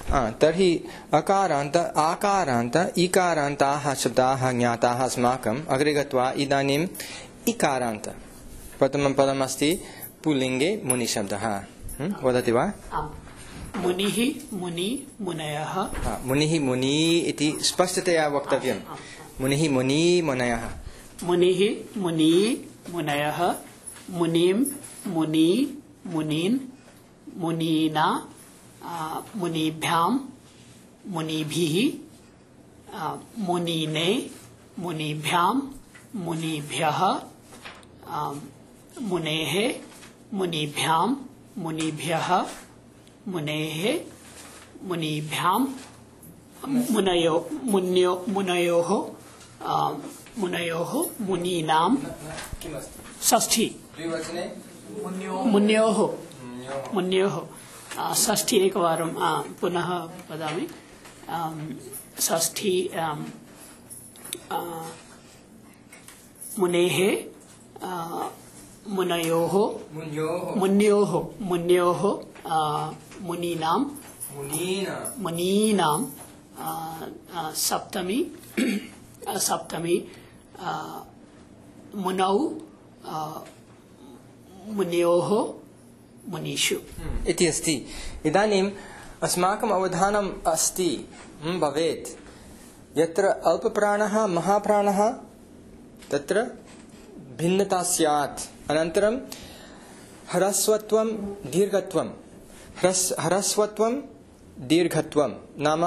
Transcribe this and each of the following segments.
तर्हि अकारान्त आकारान्त इकारान्ताः शब्दाः ज्ञाताः अस्माकम्। अग्रे गत्वा इदानीम् इकारान्त प्रथमं पदमस्ति पुल्लिङ्गे मुनिशब्दः। वदति वा? मुनिः मुनि मुनयः। मुनिः मुनि इति स्पष्टतया वक्तव्यम्। मुनिः मुनि मुनयः। मुनिः मुनि मुनयः। मुनिं मुनि मुनीन् मुनीना मुनिभ्यां मुनिभिः मुनीने मुनिभ्यां मुनिभ्यः मुनेः मुनिभ्यां मुनिभ्यः मुनेः मुनिभ्यां मुनयोः मुनीनां षष्ठी मुन्योः षष्ठी एकवारं पुनः वदामि। षष्ठी मुनेः मुनयोः मुनीनां सप्तमी मुनौ मुनयोः मुनीषु इति अस्ति। इदानीम् अस्माकम् अवधानम् अस्ति भवेत् यत्र अल्पप्राणः महाप्राणः तत्र भिन्नता स्यात्। अनन्तरं ह्रस्वत्वं दीर्घत्वं ह्रस्वत्वं दीर्घत्वं नाम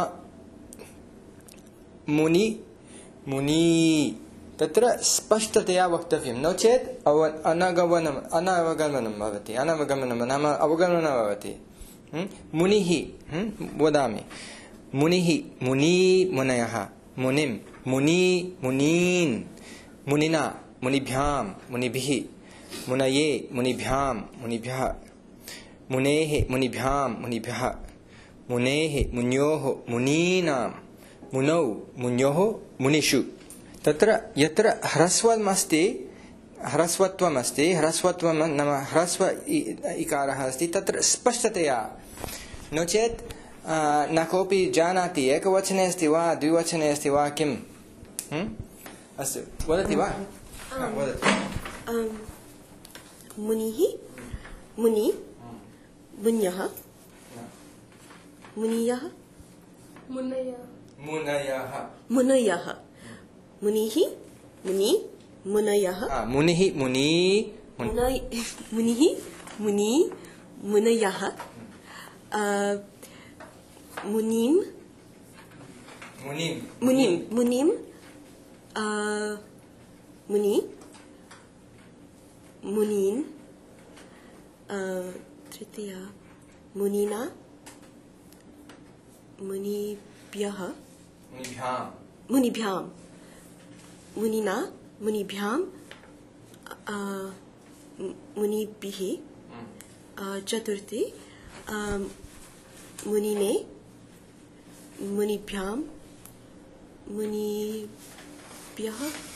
मुनि मुनि तत्र स्पष्टतया वक्तव्यं। नो चेत् अनवगमनं भवति। अनवगमनं नाम अवगमनं भवति। मुनिः वदामि मुनिः मुनि मुनयः मुनिं मुनि मुनीन् मुनिना मुनिभ्यां मुनिभिः मुनये मुनिभ्यां मुनिभ्यः मुनेः मुनिभ्यां मुनिभ्यः मुनेः मुन्योः मुनीनां मुनौ मुन्योः मुनिषु। तत्र यत्र ह्रस्वमस्ति ह्रस्वत्वं नाम ह्रस्व इकारः अस्ति तत्र स्पष्टतया। नो चेत् न कोऽपि जानाति एकवचने अस्ति वा द्विवचने अस्ति वा किम्। अस्तु वदति वा? मुनिः मुनि मुन्यः मुनियः मुनयः मुनिः मुनि मुनयः मुनिः मुनि मुनिः मुनि मुनयः मुनिं मुनिं मुनि मुनीन् तृतीया मुनिना मुनिभ्यः मुनिभ्यां मुनिना मुनिभ्यां मुनिभिः चतुर्थी मुनिने मुनिभ्यां मुनिभ्यः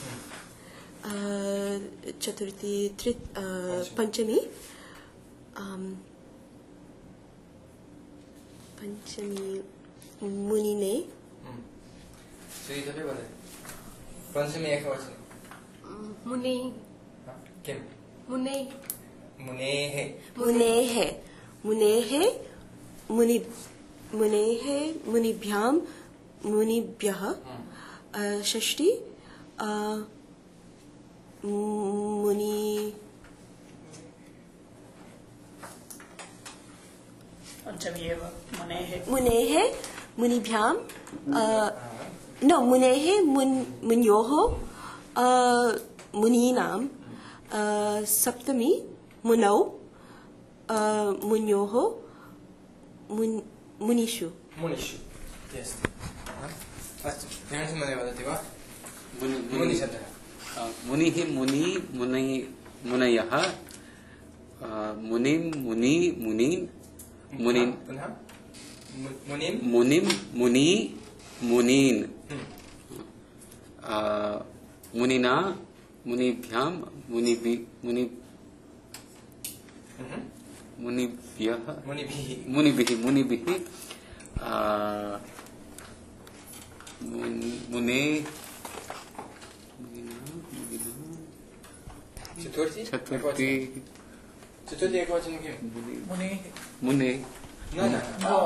चतुर्थी पंचमी मुनिने पंचमी एकवचने मुने किं मुनेः मुनिभ्यां मुनिभ्यः षष्ठी मुनि मुनेः मुनिभ्यां मुनेः मुन्योः मुनीनां सप्तमी मुनौ मुन्योः मुनिषु मुनिः मुनि मुनयः मुनिं मुनि मुनीन् मुनिं मुनि मुनीन् मुनिना मुनिभ्यां मुनिभिः मुने चतुर्थी चतुर्थी चतुर्थी एकवचनं किं मुने न न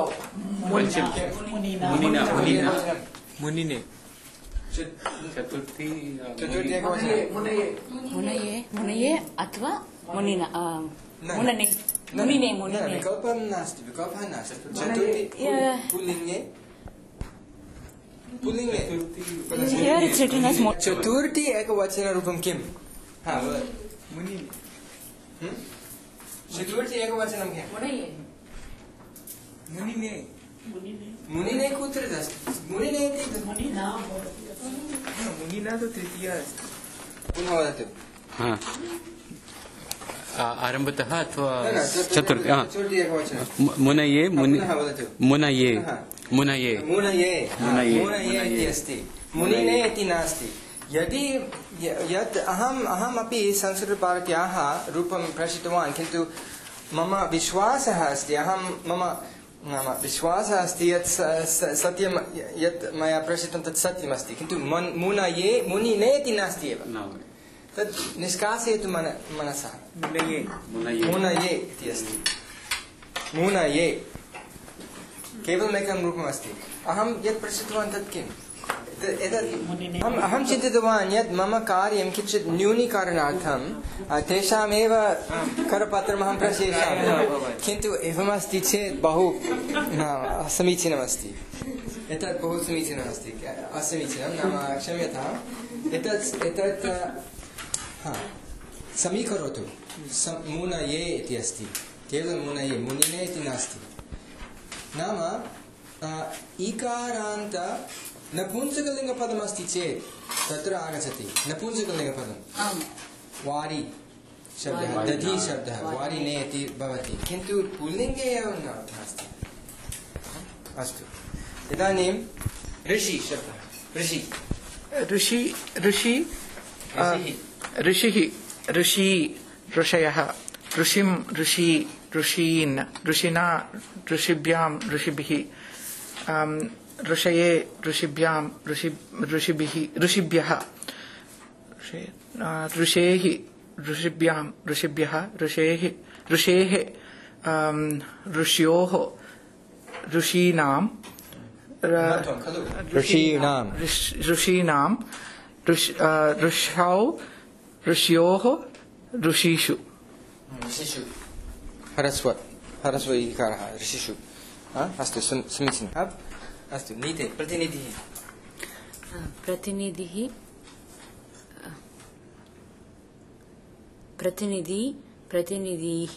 मुनिना मुनिने चतुर्थी चतुर्थी एकवचनं मुनये अथवा मुनिना मुनने मुनिने मुनिने विकल्पः नास्ति चतुर्थी पुल्लिङ्गे Here it's written as चतुर्थी एकवचनरूपं किं चतुर्थी एकवचनं किं मुनिने कुत्र अस्ति मुनिने इति मुनिना तु तृतीया अस्ति पुनः वदतु आरम्भतः अथवा न, चतुर्थी चतुर्थी एकवचनं मुनये पुनः वदतु मुनये मुनये मुनये मुनये मुनये इति अस्ति मुनिने इति नास्ति यदि यत् अहमपि संस्कृतभारत्याः रूपं प्रेषितवान् किन्तु मम विश्वासः अस्ति मम विश्वासः अस्ति यत् सत्यं यत् मया प्रेषितं तत् सत्यमस्ति किन्तु मुनये मुनिने इति नास्ति एव तत् निष्कासयतु मनसः मुनये इति अस्ति मुनये केवलमेकं रूपमस्ति अहं यत् प्रेषितवान् तत् किम् अहं चिन्तितवान् यत् मम कार्यं किञ्चित् न्यूनीकरणार्थं तेषामेव करपत्रम् अहं प्रेषयिष्यामि किन्तु एवमस्ति चेत् बहु असमीचीनमस्ति एतत् बहु समीचीनमस्ति असमीचीनं नाम क्षम्यताम् एतत् समीकरोतु मुनये इति अस्ति केवलं मुनये मुनिने इति नास्ति नाम ईकारान्त नपुंसकलिङ्गपदमस्ति चेत् तत्र आगच्छति नपुंसकलिङ्गपदं वारि शब्दः दधि शब्दः वारिने इति भवति किन्तु पुल्लिङ्गे एव नास्ति अस्तु इदानीं ऋषि शब्दः ऋषयः ऋषिं ऋषीन् ऋषिना ऋषिभ्यां ऋषिभिः ऋषये ऋषिभ्यां ऋषिभ्यः ऋषेः ऋषिभ्यां ऋषिभ्यः ऋषेः ऋष्योः ऋषीणां ऋषौ ऋष्योः ऋषिषु ह्रस्व इकारः ऋषिषु अस्तु समीचीनम् अस्तु नीते प्रतिनिधिः प्रतिनिधिः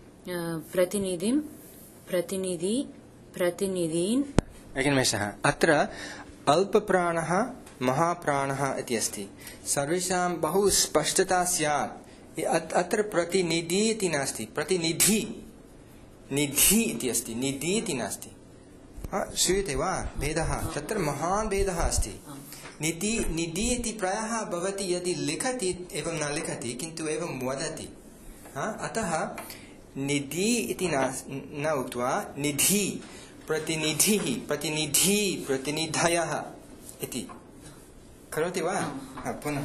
प्रतिनिधीन् एकनिमेषः अत्र अल्पप्राणः महाप्राणः इति अस्ति सर्वेषां बहु स्पष्टता स्यात् अत्र प्रतिनिधि इति नास्ति प्रतिनिधि निधि इति अस्ति निधि इति नास्ति श्रूयते वा भेदः तत्र महान् भेदः अस्ति निधि इति प्रायः भवति यदि लिखति एवं न लिखति किन्तु एवं वदति अतः निधि इति न उक्त्वा निधि प्रतिनिधिः प्रतिनिधयः इति करोति वा पुनः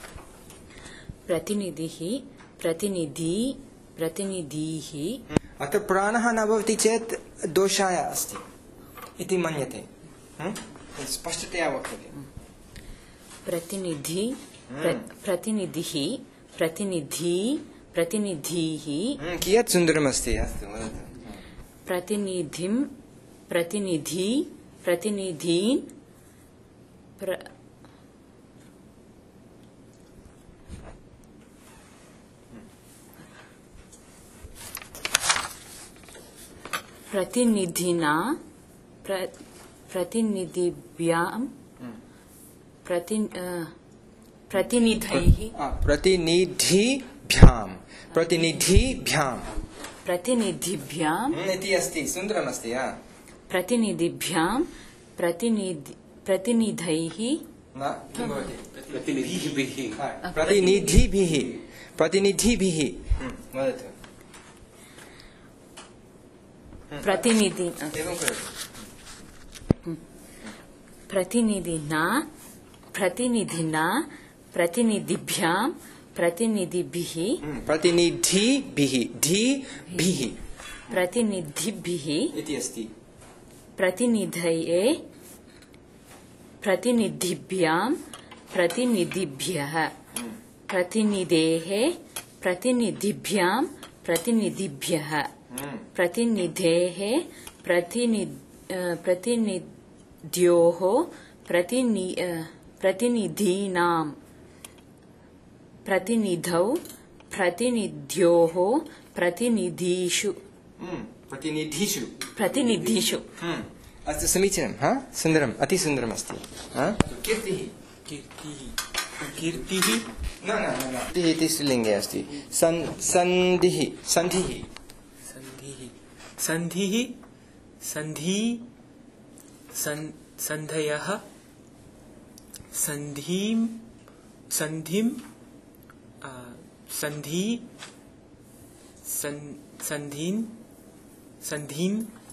प्रतिनिधिः अत्र प्राणः न भवति चेत् दोषाय अस्ति इति मन्यते स्पष्टतया वक्तव्यम् प्रतिनिधिः कियत् सुन्दरमस्ति अस्तु वदतु प्रतिनिधीन् प्रतिनिधिना प्रतिनिधिभ्यां प्रतिनिधिभ्यां इति अस्ति सुन्दरमस्ति प्रतिनिधिभ्यां प्रतिनिधैः न किं भवति प्रतिनिधिभिः वदतु प्रतिनिधि एवं करोतु प्रतिनिधिना प्रतिनिधिना प्रतिनिधिभ्यां प्रतिनिधिभिः प्रतिनिधिभिः धिभिः प्रतिनिधिभिः इति अस्ति प्रतिनिधये प्रतिनिधिभ्यां प्रतिनिधिभ्यः प्रतिनिधेः प्रतिनिधिभ्यां प्रतिनिधिभ्यः प्रतिनिधेः प्रतिनिध्योः प्रतिनिधीनां प्रतिनिधौ प्रतिनिध्योः प्रतिनिधिषु प्रतिनिधिषु प्रतिनिधिषु अस्तु समीचीनं हा सुन्दरम् अतिसुन्दरमस्ति कीर्तिः कीर्तिः न इति स्त्रीलिङ्गे अस्ति सन्धिः सन्धिः सन्धिः सन्धि सन्धयः सन्धिं सन्धिं सन्धि सन्धिं सन्धिं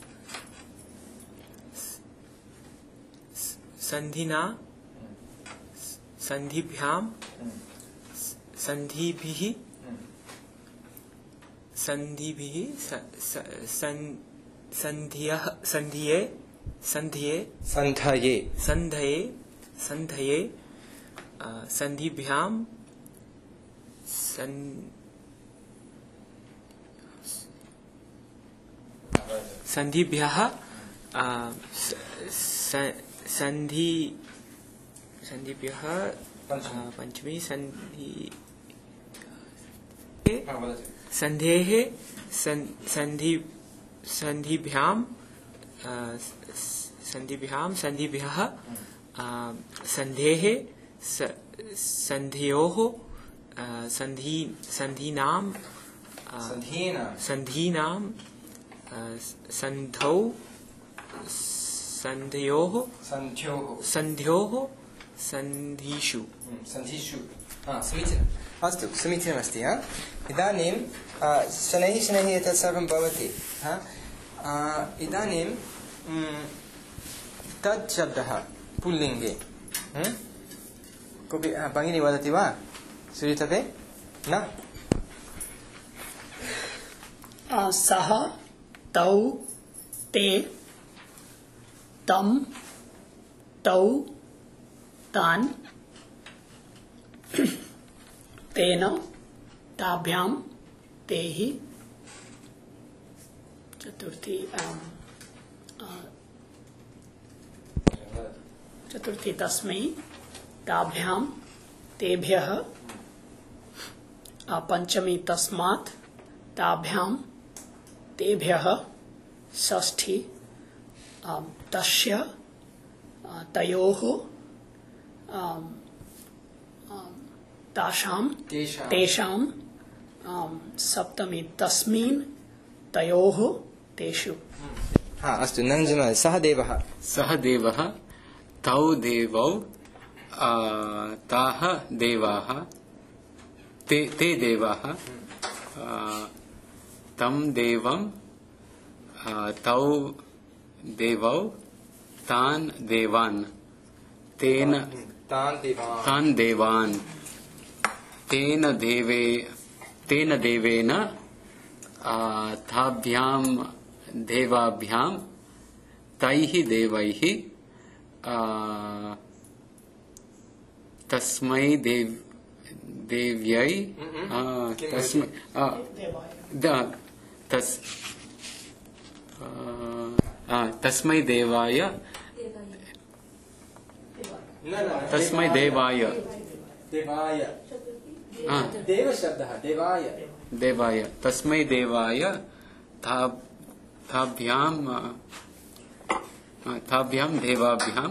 सन्धिना सन्धिभ्यां सन्धिभिः सन्धिभिः सन्धिये सन्धये सन्धये सन्धये सन्धये सन्धिभ्यां सन्धिभ्यः सन्धिभ्यः पंचमी सन्धि सन्धेः सन्धिभ्यां सन्धिभ्यः सन्धेः सन्धियोः सन्धीनां सन्धीनां सन्धौ सन्ध्योः सन्धिषु समीचीनम् अस्तु समीचीनमस्ति इदानीं शनैः एतत् सर्वं भवति इदानीं तत् शब्दः पुल्लिङ्गे कोऽपि भगिनी वदति वा श्रूयते न सः तौ ते तं तौ तान् तेन ताभ्यां तैः चतुर्थी तस्मै ताभ्यां तेभ्यः पंचमी तस्मात् ताभ्यां तेभ्यः षष्ठी तस्य तयोः तासां तेषां सप्तमी तस्मिन् तयोः तेषु अस्तु नञ्जन सः देवः तौ देवौ ताः देवाः ते देवाः तं देवं तौ देवौ तान् देवान् तान् देवान् तेन देवेन ताभ्यां देवाभ्यां तैः देवैः तस्मै देव्यै तस्मै देवाय देवाय तस्मै देवाय ताभ्यां देवाभ्यां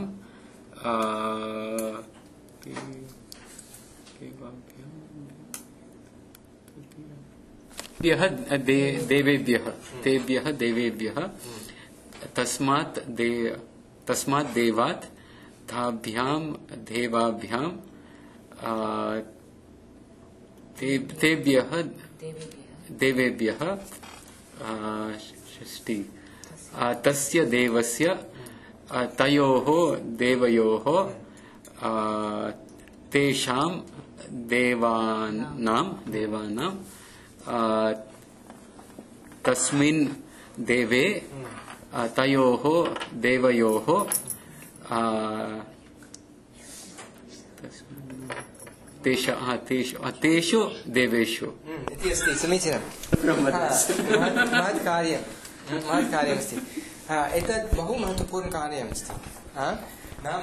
तेभ्यः देवेभ्यः तस्मात् देवात् ताभ्यां देवाभ्यां तेभ्यः देवेभ्यः षष्ठी तस्य देवस्य तयोः देवयोः तेषां देवानां तस्मिन् देवे तयोः देवयोः तेषु देवेषु इति अस्ति समीचीनं महत् कार्यमस्ति एतत् बहु महत्त्वपूर्णं कार्यमस्ति नाम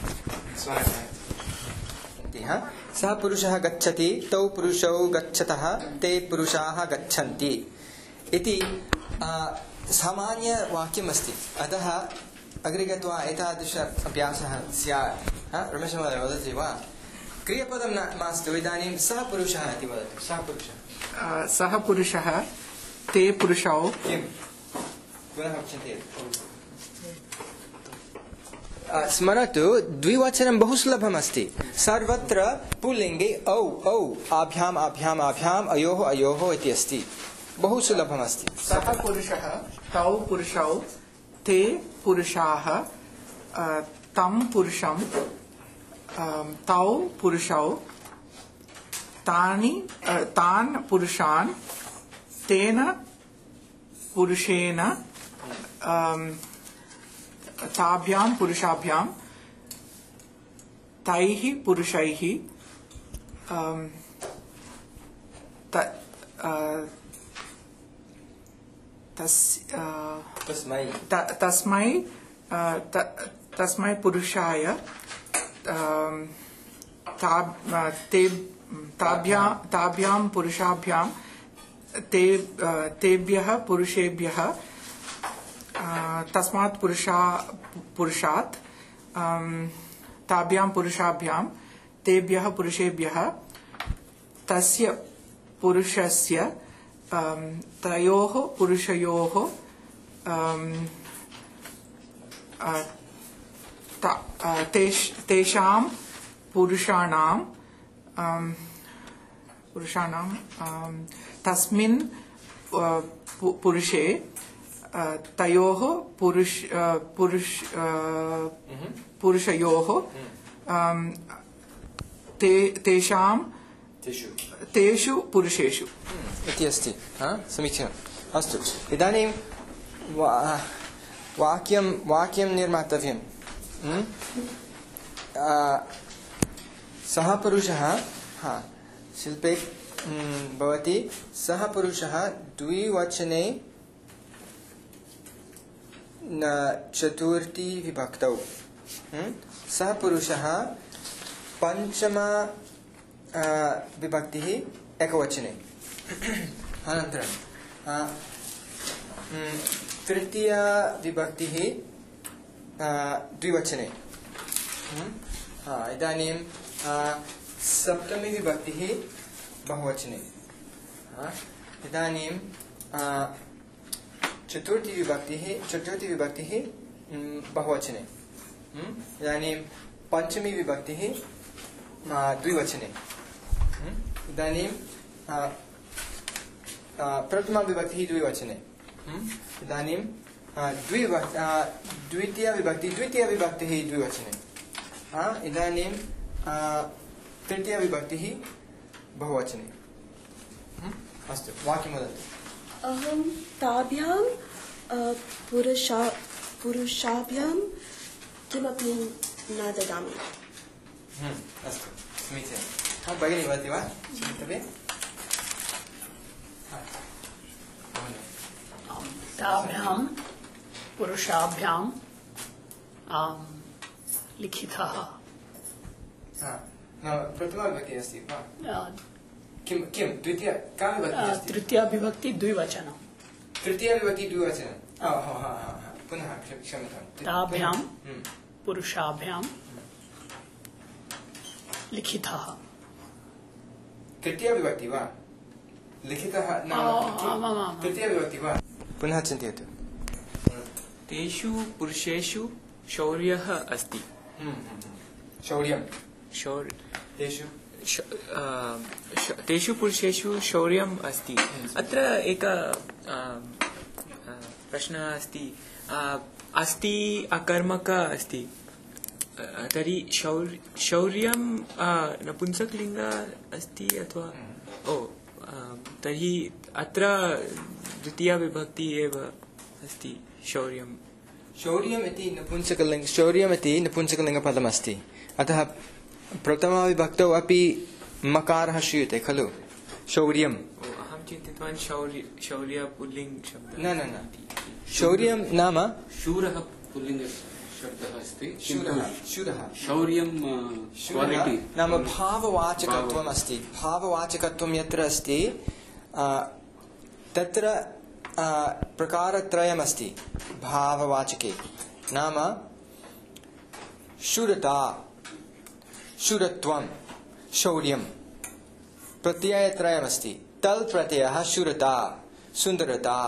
सः पुरुषः गच्छति तौ पुरुषौ गच्छतः ते पुरुषाः गच्छन्ति इति सामान्यवाक्यमस्ति अतः अग्रे गत्वा एतादृश अभ्यासः स्यात् रमेशमहोदय वदति वा क्रियपदं मास्तु इदानीं सः पुरुषः इति वदतु सः पुरुषः ते पुरुषौ किं पुनः चिन्तयतु स्मरतु द्विवचनं बहु सुलभमस्ति सर्वत्र पुल्लिङ्गे औ आभ्याम् आभ्याम् आभ्याम् अयोः अयोः इति अस्ति बहु सुलभमस्ति सः पुरुषः तौ पुरुषौ ते पुरुषाः तं पुरुषं तौ पुरुषौ तान् पुरुषान् तेन पुरुषेण ताभ्यां पुरुषाभ्यां तैः पुरुषैः तस्मै पुरुषाय ताभ्यां पुरुषाभ्यां तेभ्यः पुरुषेभ्यः तस्मात् पुरुषात् ताभ्यां पुरुषाभ्यां तेभ्यः पुरुषेभ्यः तस्य पुरुषस्य त्रयोः पुरुषयोः तेषां पुरुषाणां तस्मिन् पुरुषे तयोः पुरुषयोः तेषु पुरुषेषु इति अस्ति समीचीनम् अस्तु इदानीं वाक्यं निर्मातव्यं सः पुरुषः शिल्पे भवति सः पुरुषः द्विवचने चतुर्थी विभक्तौ सः पुरुषः पञ्चमा विभक्तिः एकवचने अनन्तरं तृतीया विभक्तिः द्विवचने इदानीं सप्तमी विभक्तिः बहुवचने इदानीं चतुर्थी विभक्तिः बहुवचने इदानीं पंचमी विभक्तिः द्विवचने इदानीं प्रथमा विभक्तिः द्विवचने इदानीं द्वितीया विभक्तिः द्विवचने इदानीं तृतीया विभक्तिः बहुवचने अस्तु वाक्यं वदतु अहं ताभ्यां पुरुषाभ्यां किमपि न ददामि अस्तु समीचीनं भगिनी वदति वा ताभ्यां पुरुषाभ्यां लिखितः प्रथमा विभक्तिः अस्ति वा किं द्वितीया का विभक्तिः अस्ति तृतीया विभक्ति द्विवचनं तृतीया विभक्ति द्विवचनं पुनः क्षम्यतां ताभ्यां पुरुषाभ्यां लिखितः तृतीया विभक्ति वा लिखितः तृतीया विभक्ति वा पुनः चिन्तयतु तेषु पुरुषेषु शौर्यः अस्ति शौर्यं तेषु पुरुषेषु शौर्यम् अस्ति अत्र एक प्रश्नः अस्ति अस्ति अकर्मक अस्ति तर्हि शौर्यं नपुंसकलिङ्ग अस्ति अथवा तर्हि अत्र द्वितीया विभक्ति एव अस्ति शौर्यं शौर्यमिति नपुंसकलिङ्गपदमस्ति अतः प्रथमाविभक्तौ अपि मकारः श्रूयते खलु शौर्यम् अहं चिन्तितवान् शौर्य पुल्लिङ्ग शब्दः न शौर्यं नाम शूरः पुल्लिङ्गशब्दः अस्ति शूरः शौर्यं क्वालिटी नाम भाववाचकत्वम् अस्ति भाववाचकत्वं यत्र अस्ति तत्र प्रकारत्रयमस्ति भाववाचके नाम शूरता शूरत्वं शौर्यं प्रत्ययत्रयमस्ति तल् प्रत्ययः शूरता सुन्दरता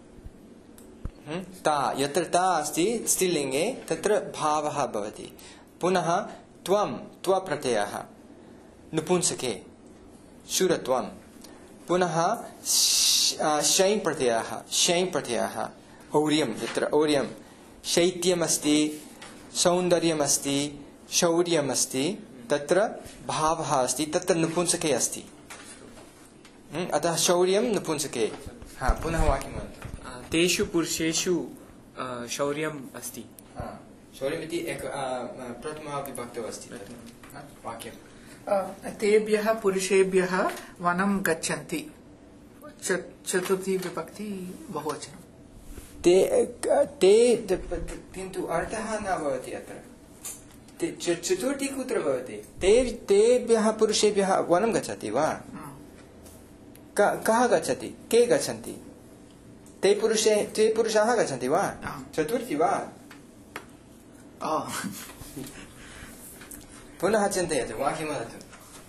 ता यत्र ता अस्ति स्त्रीलिङ्गे तत्र भावः भवति पुनः त्वप्रत्ययः नपुंसके शूरत्वं पुनः शै प्रत्ययः और्यं यत्र और्यं शैत्यमस्ति सौन्दर्यमस्ति शौर्यमस्ति तत्र भावः अस्ति तत्र नपुंसके अस्ति अतः शौर्यं नपुंसके पुनः वाक्यं वदतु तेषु पुरुषेषु शौर्यम् अस्ति शौर्यमिति प्रथमा विभक्तौ अस्ति वाक्यं तेभ्यः पुरुषेभ्यः वनं गच्छन्ति चतुर्थी विभक्ति बहुवचनं ते किन्तु अर्थः न भवति अत्र चतुर्थी कुत्र भवति तेभ्यः पुरुषेभ्यः वनं गच्छति वा कः गच्छति के गच्छन्ति ते पुरुषाः गच्छन्ति वा चतुर्थी वा पुनः चिन्तयतु वाक्यं वदतु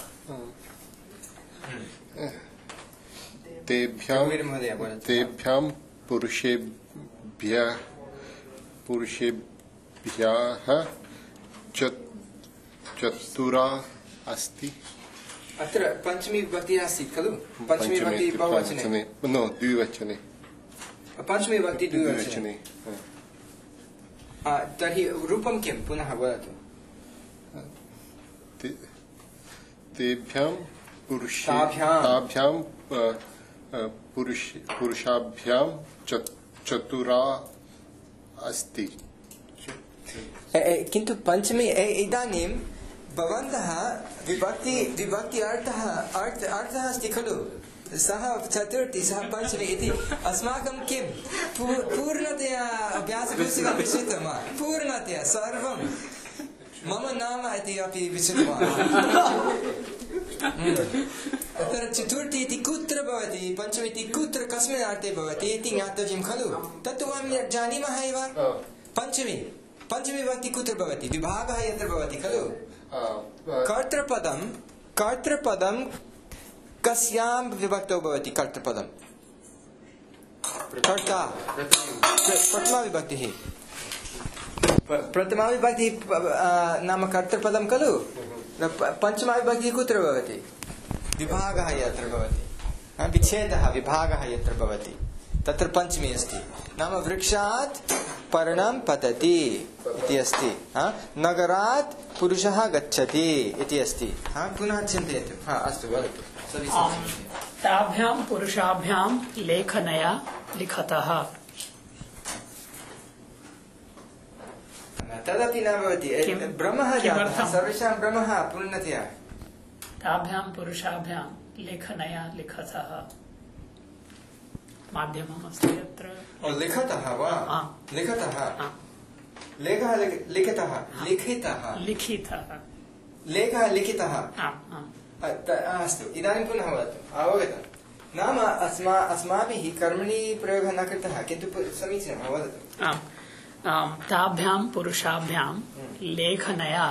तेभ्यां पुरुषेभ्यः चतुरा अस्ति अत्र पञ्चमी विभक्ति अस्ति खलु पञ्चमी विभक्ति बहुवचने द्विवचने पञ्चमी विभक्ति द्विवचने तर्हि रूपं किं पुनः वदतु तेभ्यां पुरुषाभ्यां चतुरा अस्ति किन्तु पञ्चमी इदानीं भवन्तः विभक्ति अर्थः अस्ति खलु सः चतुर्थी सः पञ्चमी इति अस्माकं किं पूर्णतया अभ्यासपुस्तकं विस्मृतं पूर्णतया सर्वं मम नाम इति अपि विस्मृतवान् अत्र चतुर्थी इति कुत्र भवति पञ्चमी इति कुत्र कस्मिन् अर्थे भवति इति ज्ञातव्यं खलु तत्तु वयं जानीमः एव पञ्चमी विभक्ति कुत्र भवति विभागः यत्र भवति खलु कर्तृपदं कस्यां विभक्तौ भवति कर्तृपदं कर्ता प्रथमा विभक्तिः प्रथमा विभक्तिः नाम कर्तृपदं खलु पञ्चमा विभक्तिः कुत्र भवति विभागः यत्र भवति विच्छेदः विभागः यत्र भवति तत्र पञ्चमी अस्ति नाम वृक्षात् पर्णं पतति इति अस्ति नगरात् पुरुषः गच्छति इति अस्ति पुनः चिन्तयतु अस्तु वदतु ताभ्यां पुरुषाभ्यां लेखनया लिखतः तदपि न भवति भ्रमः जातः सर्वेषां भ्रमः पूर्णतया ताभ्यां पुरुषाभ्यां लेखनया लिखतः माध्यमम् अस्ति अत्र लिखतः वा लिखतः लेखः लिखितः लेखः लिखितः अस्तु इदानीं पुनः वदतु अवगतं नाम अस्माभिः कर्मणि प्रयोगः न कृतः किन्तु समीचीनं वदतु ताभ्यां पुरुषाभ्यां लेखन्या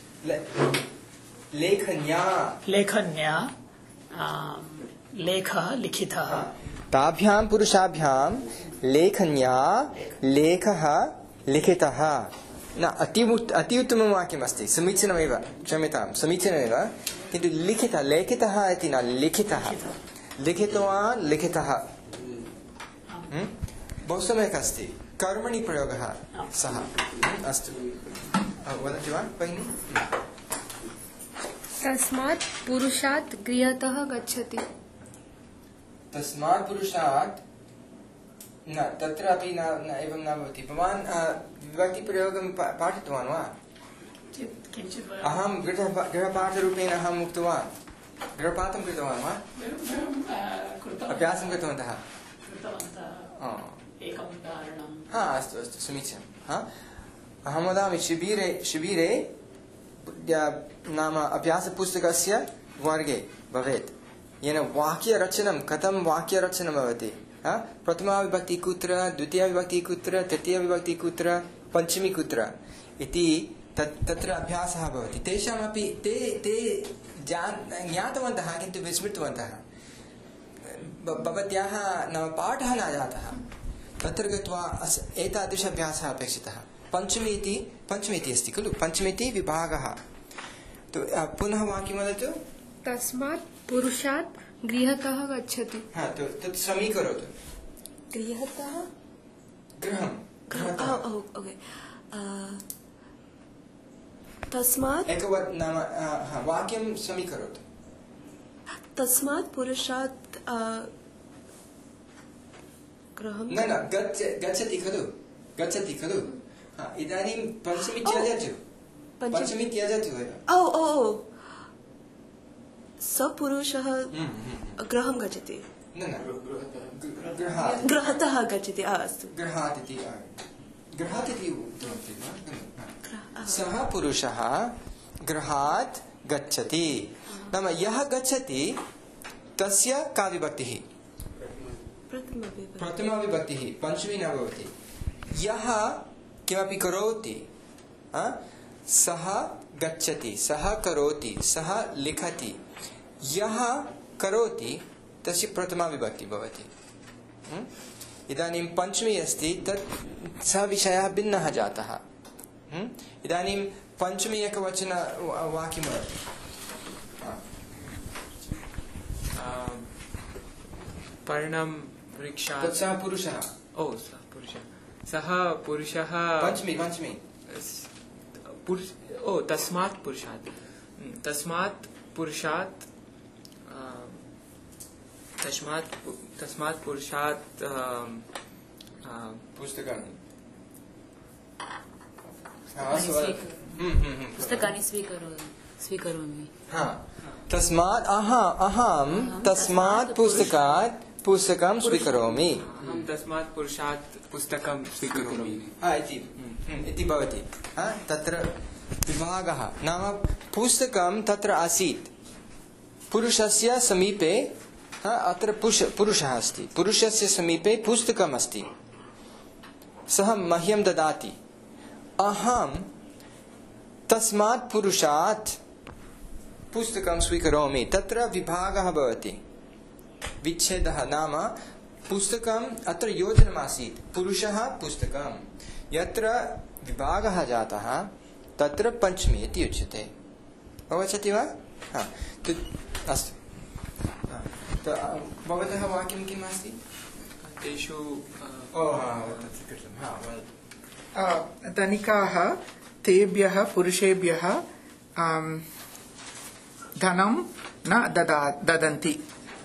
लेखः लिखितः ताभ्यां पुरुषाभ्यां लेखन्या लेखः लिखितः न अति उत्तमं वाक्यमस्ति समीचीनमेव क्षम्यतां समीचीनमेव किन्तु लिखितः लेखितः इति न लिखितः लिखितवान् लिखितः बहु सम्यक् अस्ति कर्मणि प्रयोगः सः अस्तु वदति वा भगिनि तस्मात् पुरुषात् गृहतः गच्छति तस्मात् पुरुषात् न तत्रापि न एवं न भवति भवान् विभक्तिप्रयोगं पाठितवान् वा किञ्चित् अहं गृहपाठरूपेण अहम् उक्तवान् गृहपाठं कृतवान् वा अभ्यासं कृतवन्तः एकम् उदाहरणं अस्तु अस्तु समीचीनम् अहं वदामि शिबिरे नाम अभ्यासपुस्तकस्य वर्गे भवेत् येन वाक्यरचनं कथं वाक्यरचनं भवति प्रथमा विभक्ति कुत्र द्वितीया विभक्ति कुत्र तृतीया विभक्ति कुत्र पञ्चमी कुत्र इति तत्र अभ्यासः भवति तेषामपि ते ज्ञातवन्तः किन्तु विस्मृतवन्तः भवत्याः नाम पाठः न जातः तत्र गत्वा एतादृश अभ्यासः अपेक्षितः पञ्चमी इति अस्ति खलु पञ्चमी इति विभागः पुनः वाक्यं वदतु तस्मात् पुरुषात् गृहतः गच्छति तत् समीकरोतु गृहतः गृहतः ओके तस्मात् नाम वाक्यं समीकरोतु तस्मात् पुरुषात् गृहं न गच्छति खलु इदानीं पञ्चमी त्यजतु स पुरुषः गृहं गच्छति गृहतः गच्छति अस्तु गृहात् इति सः पुरुषः गृहात् गच्छति नाम यः गच्छति तस्य का विभक्तिः प्रथमा विभक्तिः पञ्चमी न भवति यः किमपि करोति सः गच्छति सः करोति सः लिखति यः करोति तस्य प्रथमा विभक्ति भवति इदानीं पञ्चमी अस्ति तत् सः विषयः भिन्नः जातः इदानीं पञ्चमी एकवचन वाक्यं वदति पर्णं वृक्षात् तत् सः पुरुषः सः पुरुषः पञ्चमी तस्मात् पुरुषात् पुस्तकानि स्वीकरोमि तस्मात् अहं तस्मात् पुस्तकात् पुस्तकं स्वीकरोमि तस्मात् पुरुषात् पुस्तकं स्वीकरोमि इति भवति तत्र विभागः नाम पुस्तकं तत्र आसीत् पुरुषस्य समीपे अत्र पुरुषः अस्ति पुरुषस्य समीपे पुस्तकम् अस्ति सः मह्यं ददाति अहं तस्मात् पुरुषात् पुस्तकं स्वीकरोमि तत्र विभागः भवति विच्छेदः नाम पुस्तकम् अत्र योजनमासीत् पुरुषः पुस्तकं यत्र विभागः जातः तत्र पञ्चमी इति उच्यते अवगच्छति वा अस्तु भवतः वाक्यं किम् अस्ति तेषु धनिकाः तेभ्यः पुरुषेभ्यः धनं न ददन्ति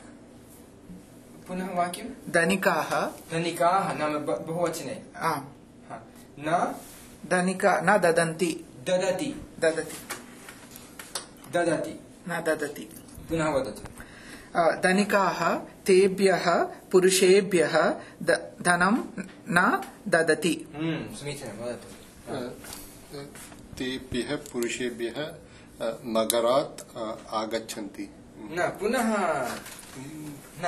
पुनः वाक्यं धनिकाः नाम बहुवचने न धनिका न ददन्ति ददति न ददति पुनः वदतु धनिकाः तेभ्यः पुरुषेभ्यः धनं न ददति समीचीनं वदतु तेभ्यः पुरुषेभ्यः नगरात् आगच्छन्ति न पुनः न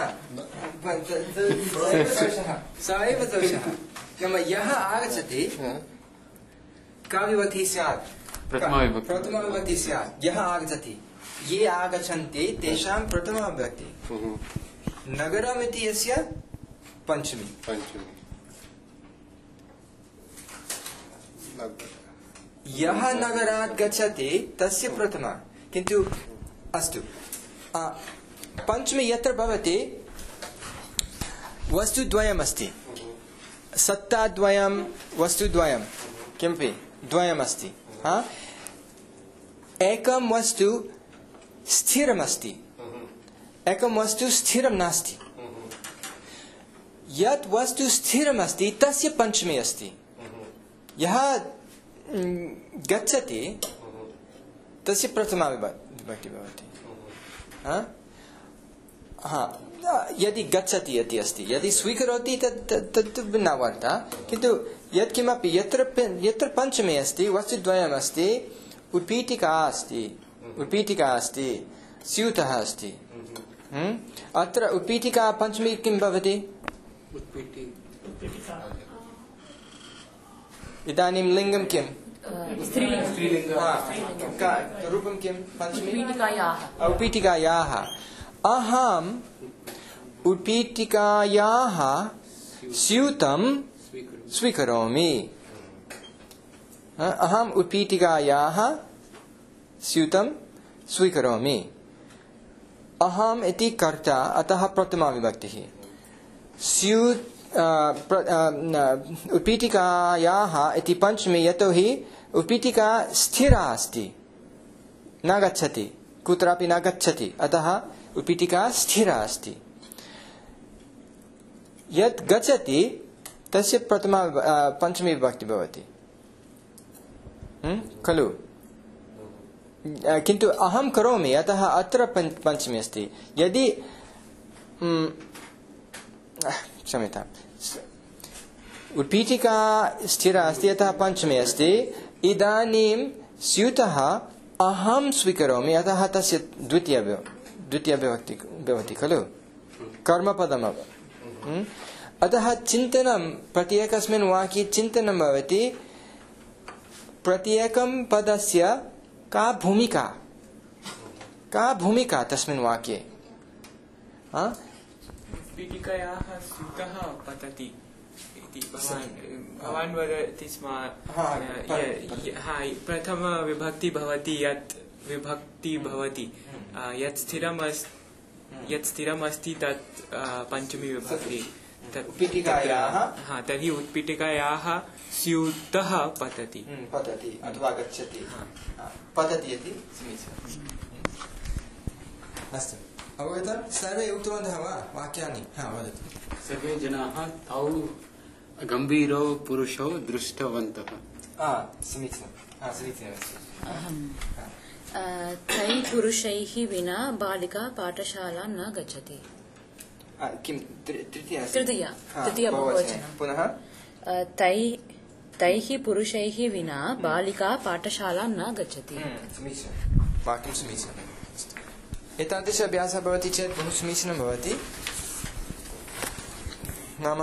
स एव दोषः नाम यः आगच्छति का विभक्तिः स्यात् प्रथमा विभक्तिः स्यात् यः आगच्छति ये आगच्छन्ति तेषां प्रथमा विभक्ति नगरम् इति यस्य पञ्चमी यः नगरात् गच्छति तस्य प्रथमा किन्तु अस्तु पञ्चमी यत्र भवति वस्तुद्वयमस्ति सत्ताद्वयं वस्तुद्वयं किमपि द्वयमस्ति एकं वस्तु स्थिरमस्ति एकं वस्तु स्थिरं नास्ति यत् वस्तु स्थिरमस्ति तस्य पञ्चमी अस्ति यः गच्छति तस्य प्रथमा विभक्ति भवति यदि गच्छति इति अस्ति यदि स्वीकरोति तत् भिन्ना वार्ता किन्तु यत्किमपि यत्र पञ्चमी अस्ति वस्तुद्वयम् अस्ति उत्पीठिका अस्ति स्यूतः अस्ति अत्र उत्पीठिका पञ्चमी किं भवति इदानीं लिङ्गं किं रूपं किं पञ्चमी उत्पीठिकायाः अहम् उत्पीठिकायाः स्यूतं स्वीकरोमि अहम् उत्पीठिकायाः स्यूतं स्वीकरोमि अहम् इति कर्ता अतः प्रथमा विभक्तिः उत्पीठिकायाः इति पञ्चमी यतोहि उत्पीठिका स्थिरा अस्ति न गच्छति कुत्रापि न गच्छति अतः उत्पीठिका स्थिरा अस्ति यत् गच्छति तस्य प्रथमा पञ्चमी विभक्ति भवति खलु किन्तु अहं करोमि अतः अत्र पञ्चमी अस्ति यदि क्षम्यताम् उत्पीठिका स्थिरा अस्ति अतः पञ्चमी अस्ति इदानीं स्यूतः अहं स्वीकरोमि अतः तस्य द्वितीया विभक्ति भवति खलु कर्मपदम् अतः चिन्तनं प्रत्येकस्मिन् वाक्ये चिन्तनं भवति प्रत्येकं पदस्य का भूमिका तस्मिन् वाक्ये पीठिकायाः स्यूतः पतति इति भवान् वदति स्म प्रथम विभक्ति भवति यत् विभक्ति भवति यत् स्थिरम् अस्ति तत् पञ्चमी विभक्ति तर्हि उत्पीठिकायाः स्यूतः पतति अथवा गच्छति पतति इति अस्तु अवगतं सर्वे उक्तवन्तः वा वाक्यानि वदतु सर्वे जनाः तौ गम्भीरो पुरुषौ दृष्टवन्तः समीचीनमस्ति तै पुरुषैः विना बालिका पाठशाला न गच्छति किं तृतीया बहुवचनं पुनः तैः पुरुषैः विना बालिका पाठशाला न गच्छति समीचीनं वाक्यं समीचीनम् एतादृश अभ्यासः भवति चेत् बहु समीचीनं भवति नाम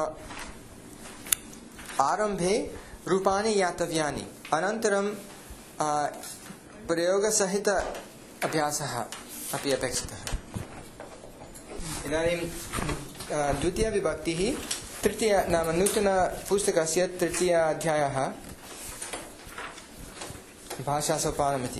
आरम्भे रूपाणि ज्ञातव्यानि अनन्तरं प्रयोगसहित अभ्यासः अपि अपेक्षितः इदानीं द्वितीया विभक्तिः तृतीया नाम नूतनपुस्तकस्य तृतीया अध्यायः भाषासोपानमिति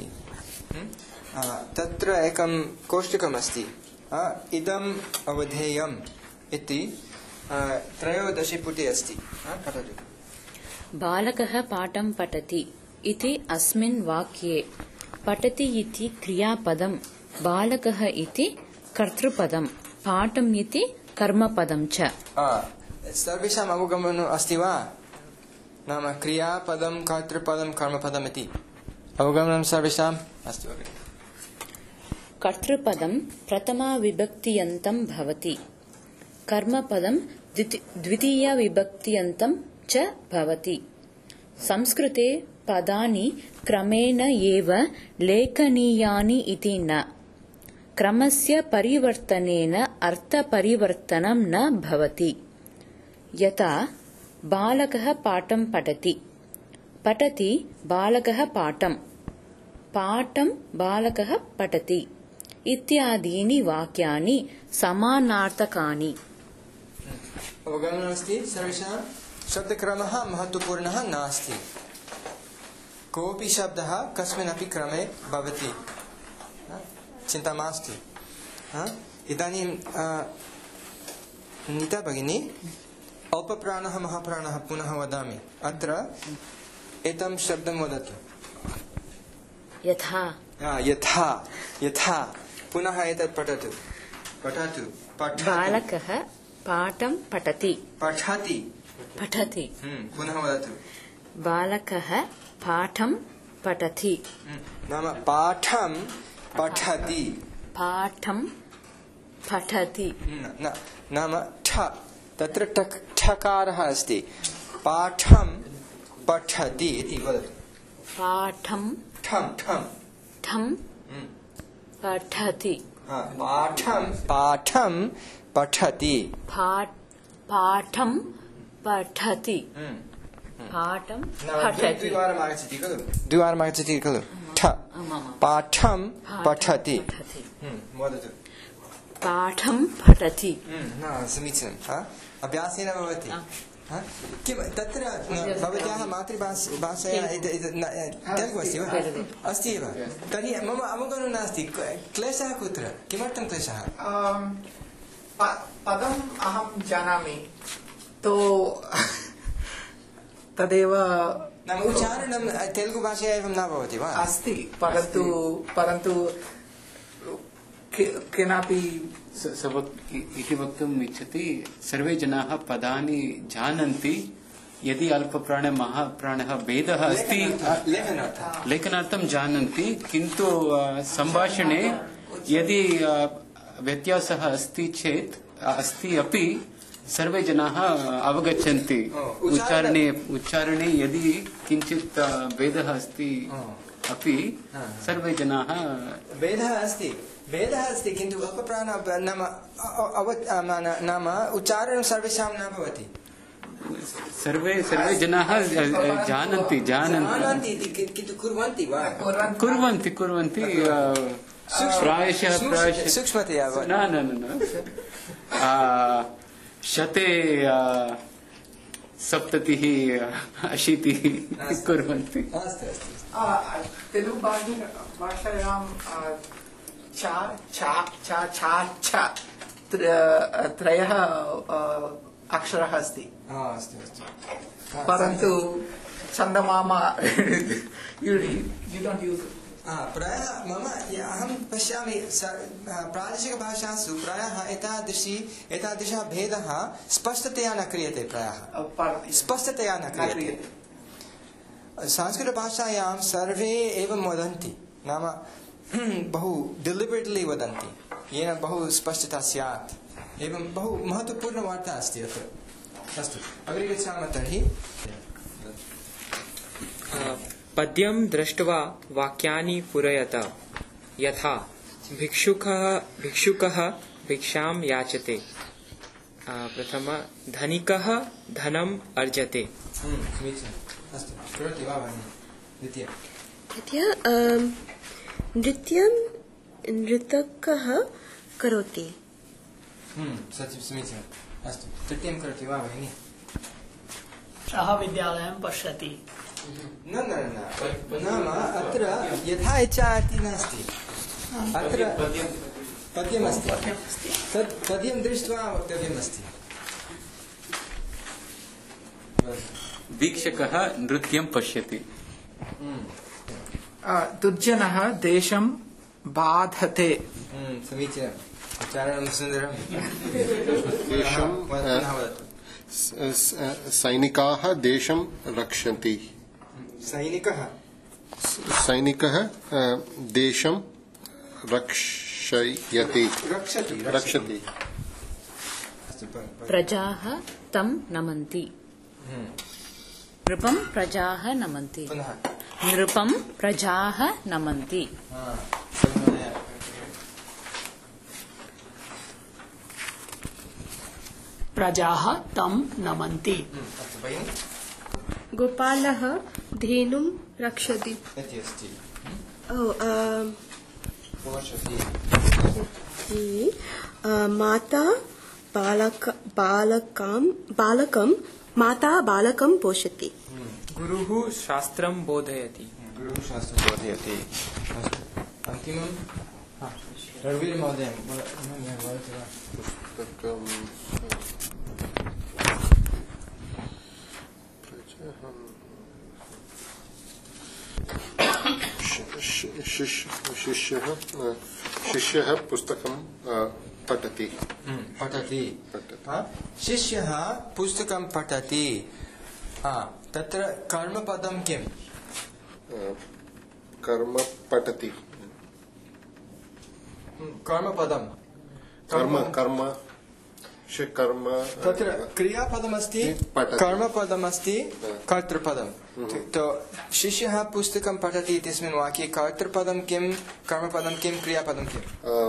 तत्र एकं कोष्टकमस्ति इदम् अवधेयम् इति 13 पुटे अस्ति पठतु बालकः पाठं पठति इति अस्मिन् वाक्ये पठति इति क्रियापदं बालकः इति कर्तृपदं पाठम् इति कर्मपदं च सर्वेषाम् अवगमनम् अस्ति वा नाम क्रियापदं कर्तृपदं कर्मपदम् इति अवगमनं सर्वेषाम् अस्तु कर्तृपदं प्रथमा विभक्त्यन्तं भवति कर्मपदं द्वितीया विभक्त्यन्तं च भवति संस्कृते पदानि क्रमेण एव लेखनीयानि इति न क्रमस्य परिवर्तनेन अर्थपरिवर्तनं न भवति यथा बालकः पाठं पठति पठति बालकः पाठं बालकः पठति इत्यादीनि वाक्यानि समानार्थकानि अवगमनमस्ति सर्वेषां शब्दक्रमः महत्वपूर्णः नास्ति कोऽपि शब्दः कस्मिन्नपि क्रमे भवति चिन्ता मास्तु इदानीं नीता भगिनी अल्पप्राणः महाप्राणः पुनः वदामि अत्र एतं शब्दं वदतु यथा यथा यथा पुनः एतत् पठतु पठतु बालकः पाठं पठति पठति पुनः वदतु बालकः पाठं पठति नाम पाठं पठति नाम ठ तत्र ठकारः अस्ति पाठं पठति इति वदतु पाठं ठं पठति पाठं पठति पाठं पठति द्विवारम् आगच्छति खलु ठ पाठं पठति वदतु पाठं पठति समीचीनम् अभ्यासेन भवति किं तत्र भवत्याः मातृभाषया तेलुगु अस्ति वा अस्ति एव तर्हि मम अवगमनं नास्ति क्लेशः कुत्र किमर्थं क्लेशः पदम् अहं जानामि तो तदेव नाम उच्चारणं तेलुगु भाषया एवं न भवति वा अस्ति परन्तु केनापि इति वक्तुम् इच्छति सर्वे जनाः पदानि जानन्ति यदि अल्पप्राणे महाप्राणः भेदः अस्ति लेखनार्थं जानन्ति किन्तु संभाषणे यदि व्यत्यासः अस्ति चेत् अस्ति अपि सर्वे जनाः अवगच्छन्ति उच्चारणे यदि किञ्चित् भेदः अस्ति अपि सर्वे जनाः भेदः अस्ति किन्तु अल्पप्राण नाम उच्चारणं सर्वेषां न भवति सर्वे जनाः जानन्ति किन्तु कुर्वन्ति वा कुर्वन्ति प्रायशः सूक्ष्मतया न शते 70 80 कुर्वन्ति तेलुगु भाषायां त्रयः अक्षरः अस्ति परन्तु Chandamama you don't use it. प्रायः अहं पश्यामि प्रादेशिकभाषासु प्रायः एतादृशः भेदः स्पष्टतया न क्रियते स्पष्टतया न क्रियते संस्कृतभाषायां सर्वे एवं वदन्ति नाम बहु डिलिबरेट्लि वदन्ति येन बहु स्पष्टता स्यात् एवं बहु महत्वपूर्णवार्ता अस्ति अत्र अस्तु अग्रे गच्छामः तर्हि पद्यं दृष्ट्वा वाक्यानि पूरयत यथा भिक्षुकः भिक्षां याचते प्रथम धनिकः धनम् अर्जते नृत्यं नृतकः करोति समीचीनम् अस्तु नृत्यं करोति वा भगिनी सः विद्यालयं पश्यति नाम अत्र यथा इच्छा इति नास्ति अत्र पद्यमस्ति तत् पद्यं दृष्ट्वा वक्तव्यमस्ति वीक्षकः नृत्यं पश्यति दुर्जनः देशं बाधते समीचीनम् उच्चारणं सुन्दरं सैनिकाः देशं रक्षन्ति सैनिकः देशं रक्षति प्रजाः तं नमन्ति नृपं प्रजाः नमन्ति नृपं प्रजाः नमन्ति प्रजाः तं नमन्ति गोपालः धेनुं रक्षति माता बालकं पोषति गुरुः शास्त्रं बोधयति अन्तिमं रणवीर महोदय शिष्यः पुस्तकं पठति शिष्यः पुस्तकं पठति तत्र कर्मपदं किम् कर्म पठति कर्मपदं कर्म तत्र क्रियापदमस्ति कर्मपदमस्ति कर्तृपदं तो शिष्यः पुस्तकं पठति इत्यस्मिन् वाक्ये कर्तृपदं किं कर्मपदं किं क्रियापदं किम्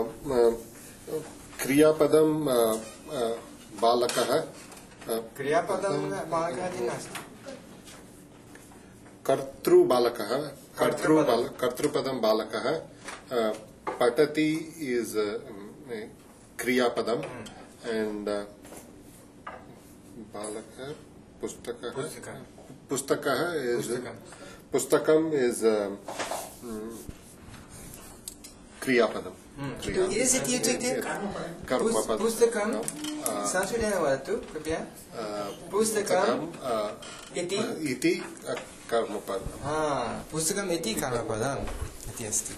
क्रियापदं बालकः क्रियापदं बालकः इति नास्ति कर्तृपदं बालकः पठति इस् क्रियापदम् and बालकः पुस्तकम् is क्रियापदम् पुस्तकं संस्कृतेन वदतु कृपया पुस्तकम् इति कर्मपदम् पुस्तकम् इति कर्मपदम् इति अस्ति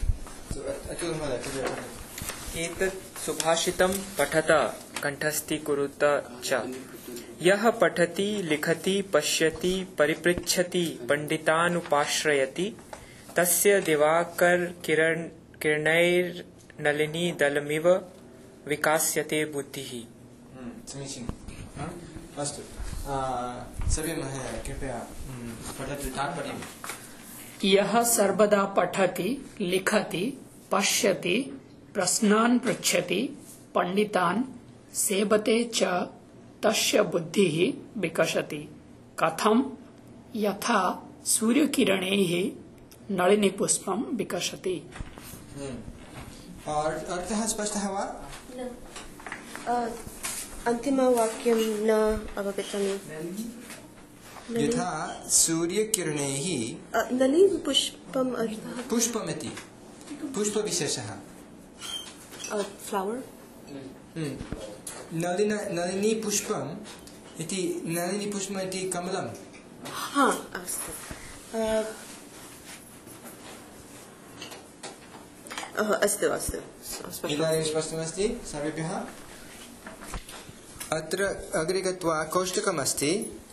एतत् सुभाषितं पठत कंठस्थीकुरुत च यः पठति लिखति पश्यति परिपृच्छति पण्डितानुपाश्रयति तस्य दिवाकर किरणैर्नलिनी दलमिव विकास्यते बुद्धिः। समीचीनम् अस्तु सभी महोदय कृपया पठतु तात्पर्यम्। यः सर्वदा पठति लिखति पश्यति प्रश्नान् पृच्छति पंडितान् सेवते च तस्य बुद्धिः विकसति कथं यथा सूर्यकिरणैः नलिनीपुष्पं विकसति। अर्थः स्पष्टः वा? अन्तिमवाक्यं न अवगतम्। यथा सूर्यकिरणैः नलिनीपुष्पम् अर्थः पुष्पमिति पुष्पविशेषः फ्लावर् नलिनी पुष्पम् इति नलिनी पुष्पम् इति कमलम्। अस्तु अस्तु अस्तु इदानीं स्पष्टमस्ति सर्वेभ्यः। अत्र अग्रे गत्वा कोष्टकमस्ति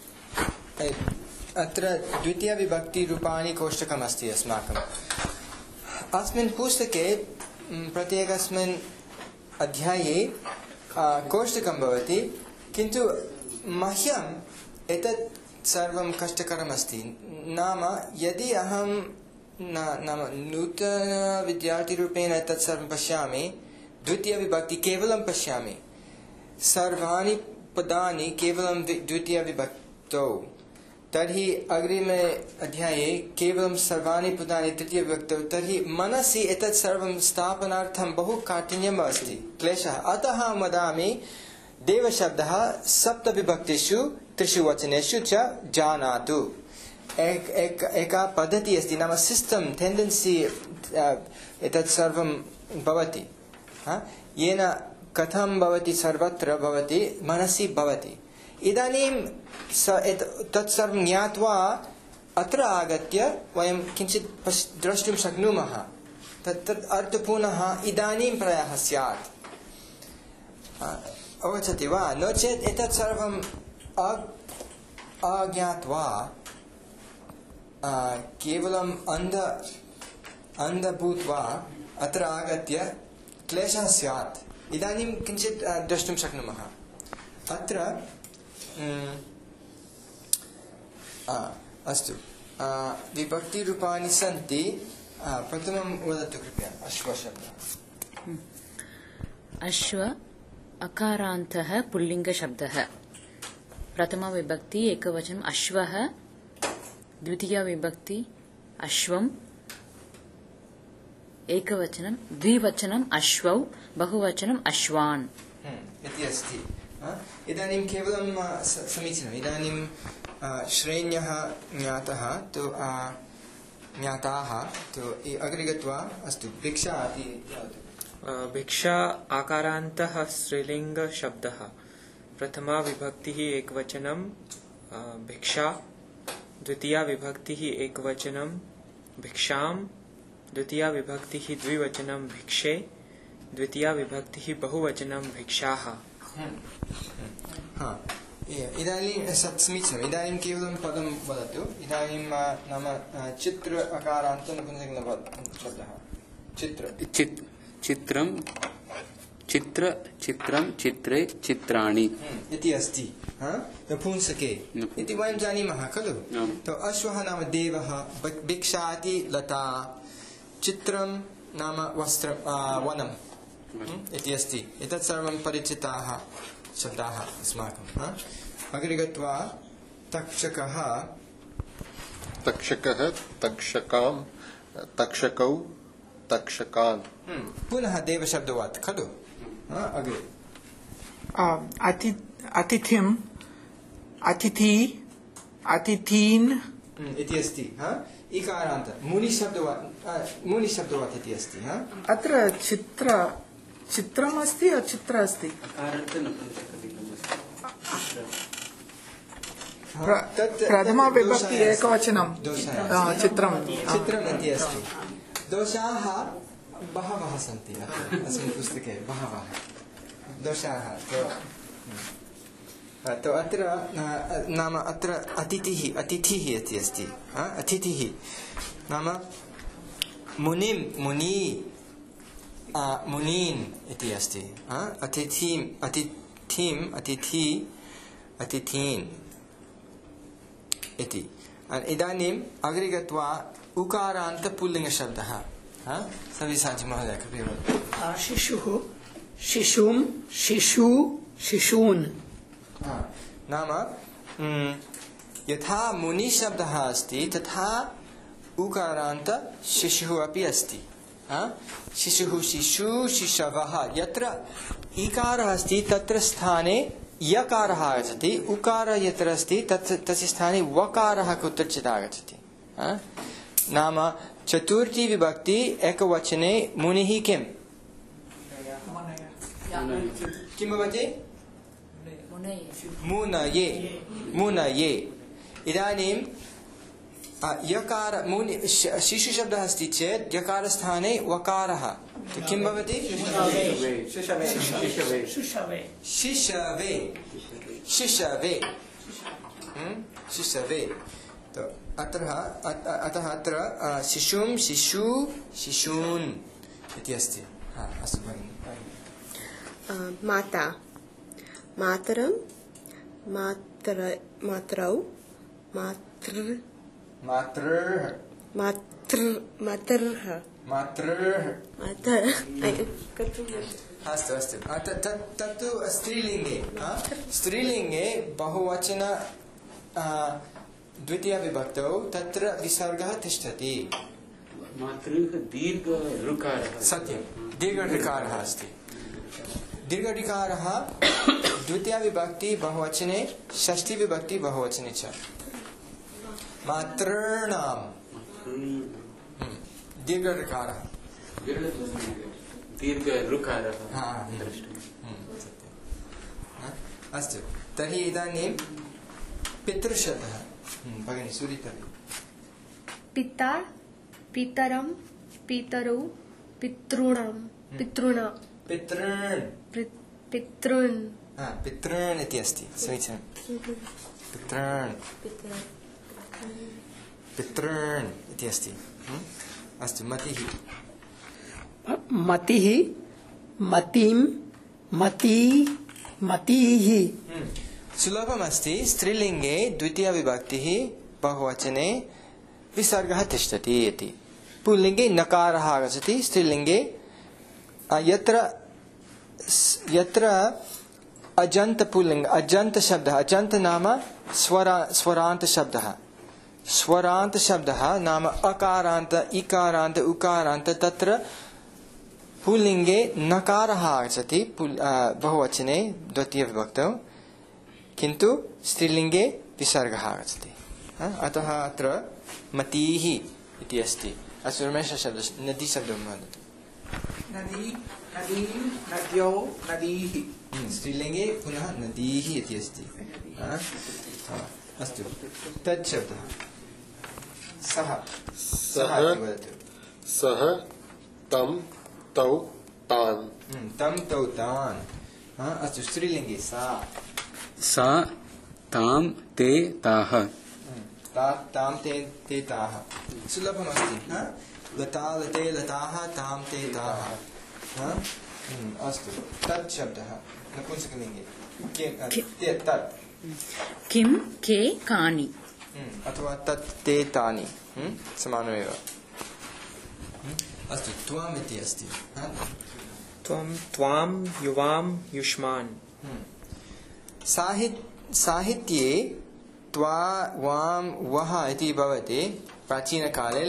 अत्र द्वितीयविभक्तिरूपाणि कोष्टकमस्ति अस्माकम्। अस्मिन् पुस्तके प्रत्येकस्मिन् अध्याये कोष्टकं भवति किन्तु मह्यम् एतत् सर्वं कष्टकरमस्ति। नाम यदि अहं नाम नूतनविद्यार्थिरूपेण तत् सर्वं पश्यामि द्वितीयविभक्ति केवलं पश्यामि सर्वाणि पदानि केवलं द्वितीयविभक्तौ तर्हि अग्रिमे अध्याये केवलं सर्वाणि पदानि तृतीयविभक्तौ तर्हि मनसि एतत् सर्वं स्थापनार्थं बहु काठिन्यम् अस्ति क्लेशः। अतः वदामि देवशब्दः सप्तविभक्तिषु त्रिषु वचनेषु च जानातु। एका पद्धतिः अस्ति नाम सिस्टम् टेण्डेन्सी एतत् सर्वं भवति येन कथं भवति सर्वत्र भवति मनसि भवति। इदानीं तत् सर्वं ज्ञात्वा अत्र आगत्य वयं किञ्चित् द्रष्टुं शक्नुमः तत् अर्थपूर्णः इदानीं प्रायः स्यात्। अवगच्छति वा? नो चेत् एतत् सर्वम् अज्ञात्वा केवलम् अन्ध भूत्वा अत्र आगत्य क्लेशः स्यात्। इदानीं किञ्चित् द्रष्टुं शक्नुमः। अत्र अस्तु विभक्तिरूपाणि सन्ति। प्रथमं वदतु कृपया अश्वशब्दः। अश्व अकारान्तः पुल्लिङ्गशब्दः। प्रथमविभक्ति एकवचनम् अश्वः, द्वितीयविभक्ति अश्वम् एकवचनं, द्विवचनम् अश्वौ, बहुवचनम् अश्वान् इति अस्ति। इदानीं केवलं समीचीनम्। इदानीं श्रेण्यः ज्ञातः तु ज्ञाताः तु अग्रे गत्वा अस्तु भिक्षा इति भिक्षा आकारान्तः स्त्रीलिङ्गशब्दः। प्रथमा विभक्तिः एकवचनं भिक्षा, द्वितीया विभक्तिः एकवचनं भिक्षां, द्वितीया विभक्तिः द्विवचनं भिक्षे द्वितीया विभक्तिः बहुवचनं भिक्षाः इदानीं समीचीनम् इदानीं केवलं पदं वदतु इदानीं नाम चित्र अकारान्त नपुंसकलिङ्गशब्दः चित्रं चित्र चित्रं चित्रे चित्राणि इति अस्ति नपुंसके इति वयं जानीमः खलु तो अश्वः नाम देवः भिक्षाति लता चित्रं नाम वस्त्र वनम् इति अस्ति एतत् सर्वं परिचिताः शब्दाः अस्माकम् अग्रे गत्वा तक्षकः तक्षकां तक्षकौ तक्षकान् पुनः देवशब्दवत् खलु अग्रे अतिथिं अतिथि अतिथीन् इति अस्ति इकारान्त मुनिशब्दवत् इति अस्ति अत्र चित्रम् अस्ति चित्र अस्ति प्रथमा विभक्ति एकवचनं चित्रम् इति अस्ति दोषाः बहवः सन्ति अस्मिन् पुस्तके बहवः दोषाः तो अत्र नाम अत्र अतिथिः इति अस्ति अतिथिः नाम मुनीन् इति अस्ति अतिथीन् इति इदानीम् अग्रे गत्वा उकारान्त पुल्लिङ्गशब्दः सविसाची महोदय कृपया वदतु शिशुः शिशुं शिशु शिशून् नाम यथा मुनिशब्दः अस्ति तथा उकारान्त शिशुः अपि अस्ति शिशुः शिशु शिशवः यत्र इकारः अस्ति तत्र स्थाने यकारः आगच्छति उकारः यत्र अस्ति तस्य स्थाने वकारः कुत्रचित् आगच्छति नाम चतुर्थी विभक्ति एकवचने मुनिः किम् किं भवति मुनये इदानीं यकार शिशुशब्दः अस्ति चेत् यकारस्थाने वकारः तो किं भवति शिशवे तो अतः अत्र शिशुं शिशु शिशून् इति अस्ति अस्तु भगिनि माता मातरं मात्रौ मातर्ः अस्तु अस्तु तत्तु स्त्रीलिङ्गे बहुवचन द्वितीया विभक्तौ तत्र विसर्गः तिष्ठति सत्यं दीर्घऋकारः अस्ति दीर्घऋकारः द्वितीया विभक्ति बहुवचने षष्ठी विभक्ति बहुवचने च मातॄणां दीर्घऋकारः अस्तु तर्हि इदानीं पितृशब्दः भगिनी सुरितवती पिता पितरं पितरौ पितॄणां पितॄन् इति अस्ति समीचीनं पितॄन् इति अस्ति अस्तु मतिः मतीः सुलभमस्ति स्त्रीलिङ्गे द्वितीया विभक्तिः बहुवचने विसर्गः तिष्ठति इति पुल्लिङ्गे नकारः आगच्छति स्त्रीलिङ्गे यत्र अजन्त पुल्लिङ्ग अजन्त शब्दः अजन्त नाम स्वरान्त शब्दः नाम अकारान्त इकारान्त उकारान्त तत्र पुल्लिङ्गे नकारः आगच्छति बहुवचने द्वितीय विभक्तौ किन्तु स्त्रीलिङ्गे विसर्गः आगच्छति अतः अत्र मतीः इति अस्ति अस्तु रमेशशब्दः नदीशब्दं वदतु नद्यौ नदीः स्त्रीलिङ्गे पुनः नदीः इति अस्ति अस्तु तत् शब्दः सः सः तं तौ तान् तं तौ तान् अस्तु स्त्रीलिङ्गे सा सा तां ते ताः तां ते ताः सुलभमस्ति लता लते लताः तां ते ताः अस्तु तत् शब्दः नपुंसकलिङ्गे तत् किं के कानि अथवा तत् ते तानि समानमेव अस्तु त्वाम् इति अस्ति त्वं त्वां युवां युष्मान् साहित्ये त्वा वां वः इति भवति प्राचीनकाले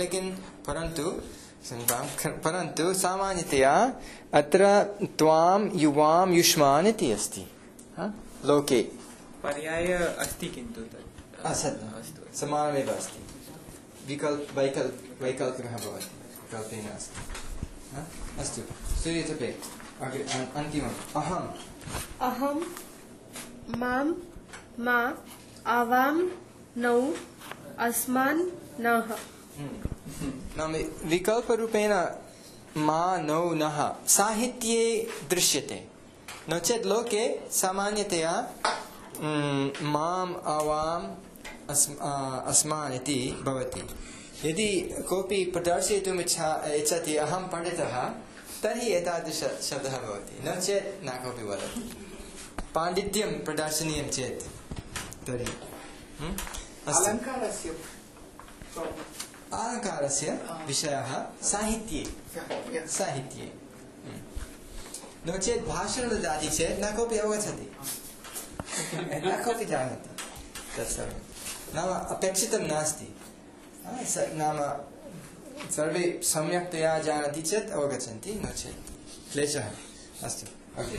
परन्तु सामान्यतया अत्र त्वां युवां युष्मान् इति अस्ति लोके पर्याय अस्ति किन्तु अस्तु समानमेव अस्ति वैकल्पिकः भवति विकल्पेन अस्ति अस्तु सूर्यतपे अन्तिमम् अहं मां मा आवां नौ अस्मान् नः नाम विकल्परूपेण मा नौ नः साहित्ये दृश्यते नो चेत् लोके सामान्यतया माम् आवाम् अस्मान् इति भवति यदि कोऽपि प्रदर्शयितुम् इच्छति अहं पण्डितः तर्हि एतादृशशब्दः भवति नो चेत् न कोऽपि वदति पाण्डित्यं प्रदर्शनीयं चेत् तर्हि अलङ्कारस्य विषयः साहित्ये नो चेत् भाषणं ददाति चेत् न कोऽपि अवगच्छति न कोऽपि जानाति तत्सर्वं नाम अपेक्षितं नास्ति नाम सर्वे सम्यक्तया जानन्ति चेत् अवगच्छन्ति नो चेत् क्लेशः अस्तु अग्रे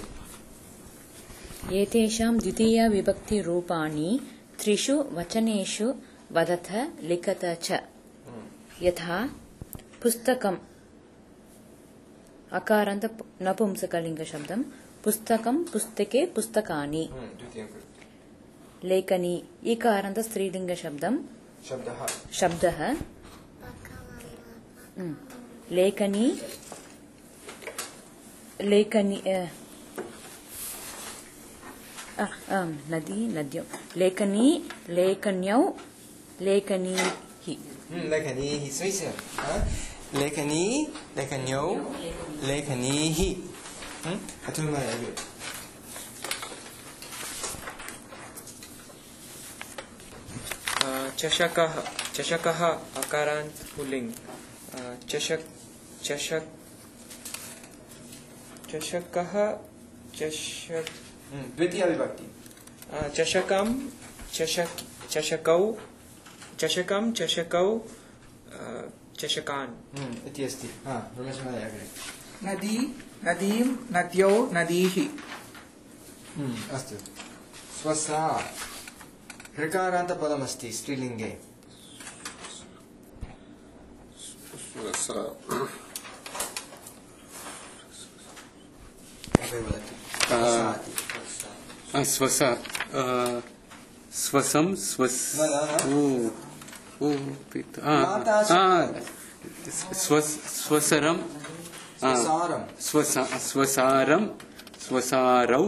एतेषां द्वितीयविभक्तिरूपाणि त्रिषु वचनेषु वदथ लिखत च यथा पुस्तकम् अकारान्त नपुंसकलिङ्गशब्दं पुस्तकं पुस्तके पुस्तकानि लेखनी इकारान्त स्त्रीलिङ्गशब्दं शब्दः लेखनी नदी नद्यौ लेखनी लेखन्यौ लेखनीः लेखनीः समीचीनं लेखनी लेखन्यौ लेखनीः चषकः चषकः अकारान्त पुल्लिङ्ग चषकः द्वितीया विभक्ति चषकं चषकौ चषकं चषकौ चषकान् इति अस्ति रमेशमहोदय अग्रे नदी नदीं नद्यौ नदीः अस्तु स्वसा ऋकारान्तपदमस्ति स्त्रीलिङ्गे स्वसा स्वसं स्वसरं स्वसारं स्वसारौ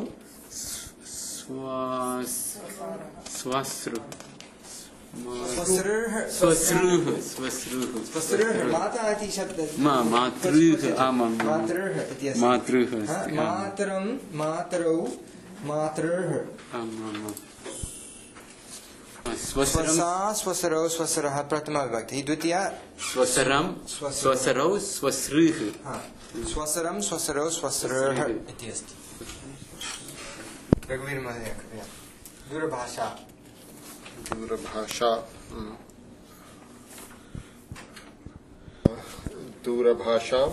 स्वसृः माता इति शब्दः मातृः आमां मातृः मातरं मातरौ मातृः स्वसा स्वसरौ स्वसरः प्रथमा विभक्ति द्वितीया स्वसरं स्वसरौ स्वसृः स्वसरं स्वसरौ स्वसरः इति अस्ति रघुवीर महोदय कृपया दूरभाषा दूरभाषा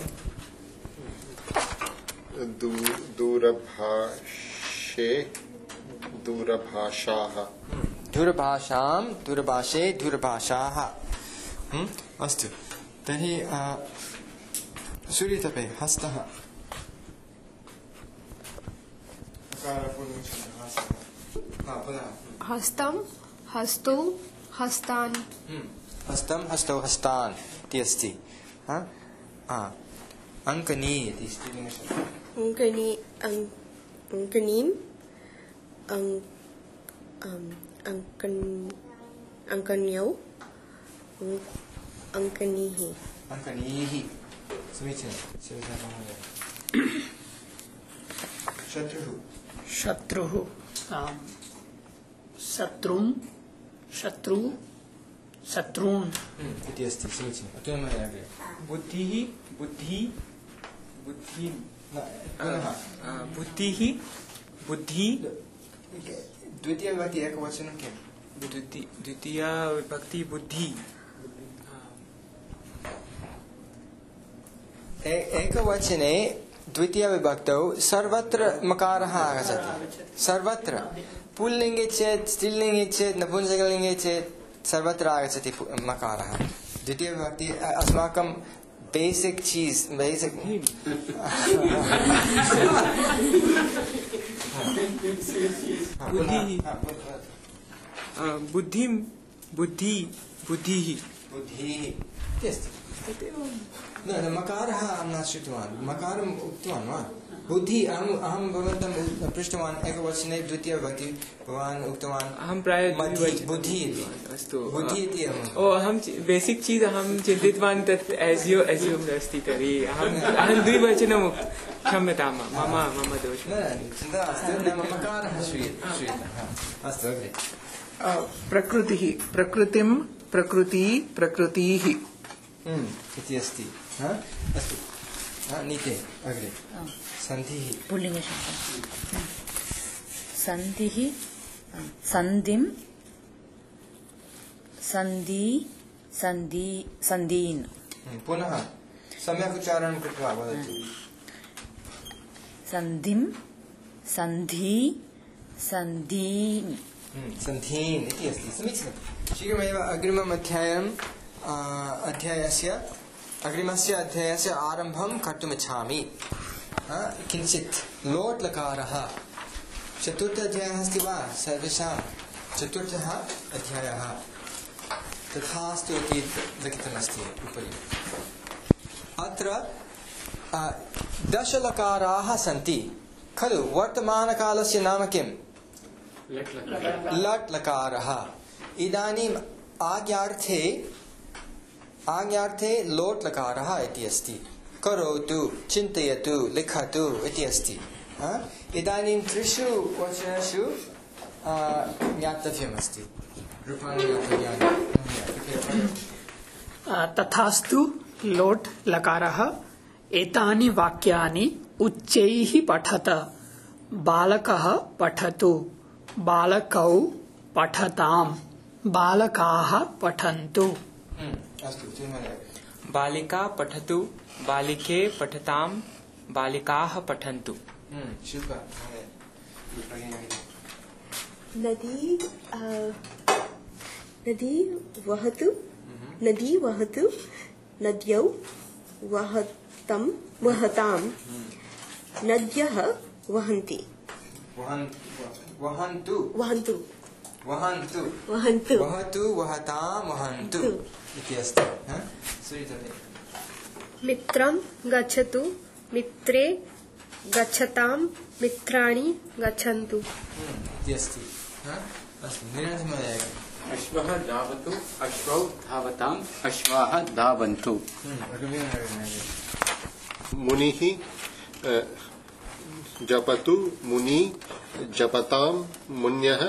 दूरभाषे दूरभाषाः दूरभाषां दूरभाषे दूरभाषाः अस्तु तर्हि सूर्यतपे हस्तः हस्तं हस्तौ हस्तान् हस्तं हस्तौ हस्तान् इति अस्ति अङ्कनी इति स्त्रीलिङ्गशब्दः अङ्कनीम् अङ्कन्यौ अङ्कनीः समीचीनं शिवसारमहोदय शत्रुः शत्रुं शत्रून् इति अस्ति समीचीनम् अतुलं महोदय अग्रे बुद्धिः बुद्धि द्वितीयविभक्ति एकवचनं किम् द्वितीया विभक्ति बुद्धि एकवचने द्वितीयविभक्तौ सर्वत्र मकारः आगच्छति सर्वत्र पुल्लिङ्गे चेत् स्त्रीलिङ्गे चेत् नपुंसकलिङ्गे चेत् सर्वत्र आगच्छति मकारः द्वितीयविभक्ति अस्माकं बेसिक चीज बेसिक बुद्धिः मकारः अहं न श्रुतवान् मकारम् उक्तवान् वा बुद्धि अहं भवन्तं पृष्टवान् एकवचने द्वितीयविभक्ति भवान् उक्तवान् अहं प्रायः बुद्धि इति अस्तु बुद्धि इति अहं बेसिक चीज अहं चिन्तितवान् तत् एस्यूम्ड् अस्ति तर्हि अहं द्विवचनं क्षम्यतां मम दोषः न चिन्ता मास्तु मकारः श्रूयते अस्तु अग्रे प्रकृतिः प्रकृतिः इति अस्ति अस्तु नीते अग्रे सन्धिः पुल्लिङ्गशब्दः सन्धिः सन्धिं सन्धीन् पुनः सम्यक् उच्चारणं कृत्वा वदतु सन्धिं सन्धीन् इति अस्ति समीचीनं शीघ्रमेव अग्रिमस्य अध्यायस्य आरम्भं कर्तुमिच्छामि किञ्चित् लोट् लकारः चतुर्थ अध्यायः अस्ति वा सर्वेषां चतुर्थः अध्यायः तथास्तु इति लिखितमस्ति उपरि अत्र 10 लकाराः सन्ति खलु वर्तमानकालस्य नाम किं लट् लकारः इदानीम् आज्ञार्थे लोट् लकारः इति अस्ति करोतु चिन्तयतु लिखतु इति अस्ति इदानीं 3 वचनेषु ज्ञातव्यमस्ति रूपाणि ज्ञातव्यानि तथास्तु लोट् लकारः एतानि वाक्यानि उच्चैः पठत बालकः पठतु बालकौ पठताम् बालकाः पठन्तु बालिका पठतु बालिके पठतां बालिकाः पठन्तु नदी वहतु नद्यौ वहतां नद्यः वहन्ति वहन्तु वहतां वहन्तु इति अस्ति मित्रं गच्छतु मित्रे गच्छतां मित्राणि गच्छन्तु इति अस्ति अस्तु निरन्तरमहोदय अश्वः धावतु अश्वौ धावताम् अश्वाः धावन्तु मुनिः जपतु मुनि जपतां मुनयः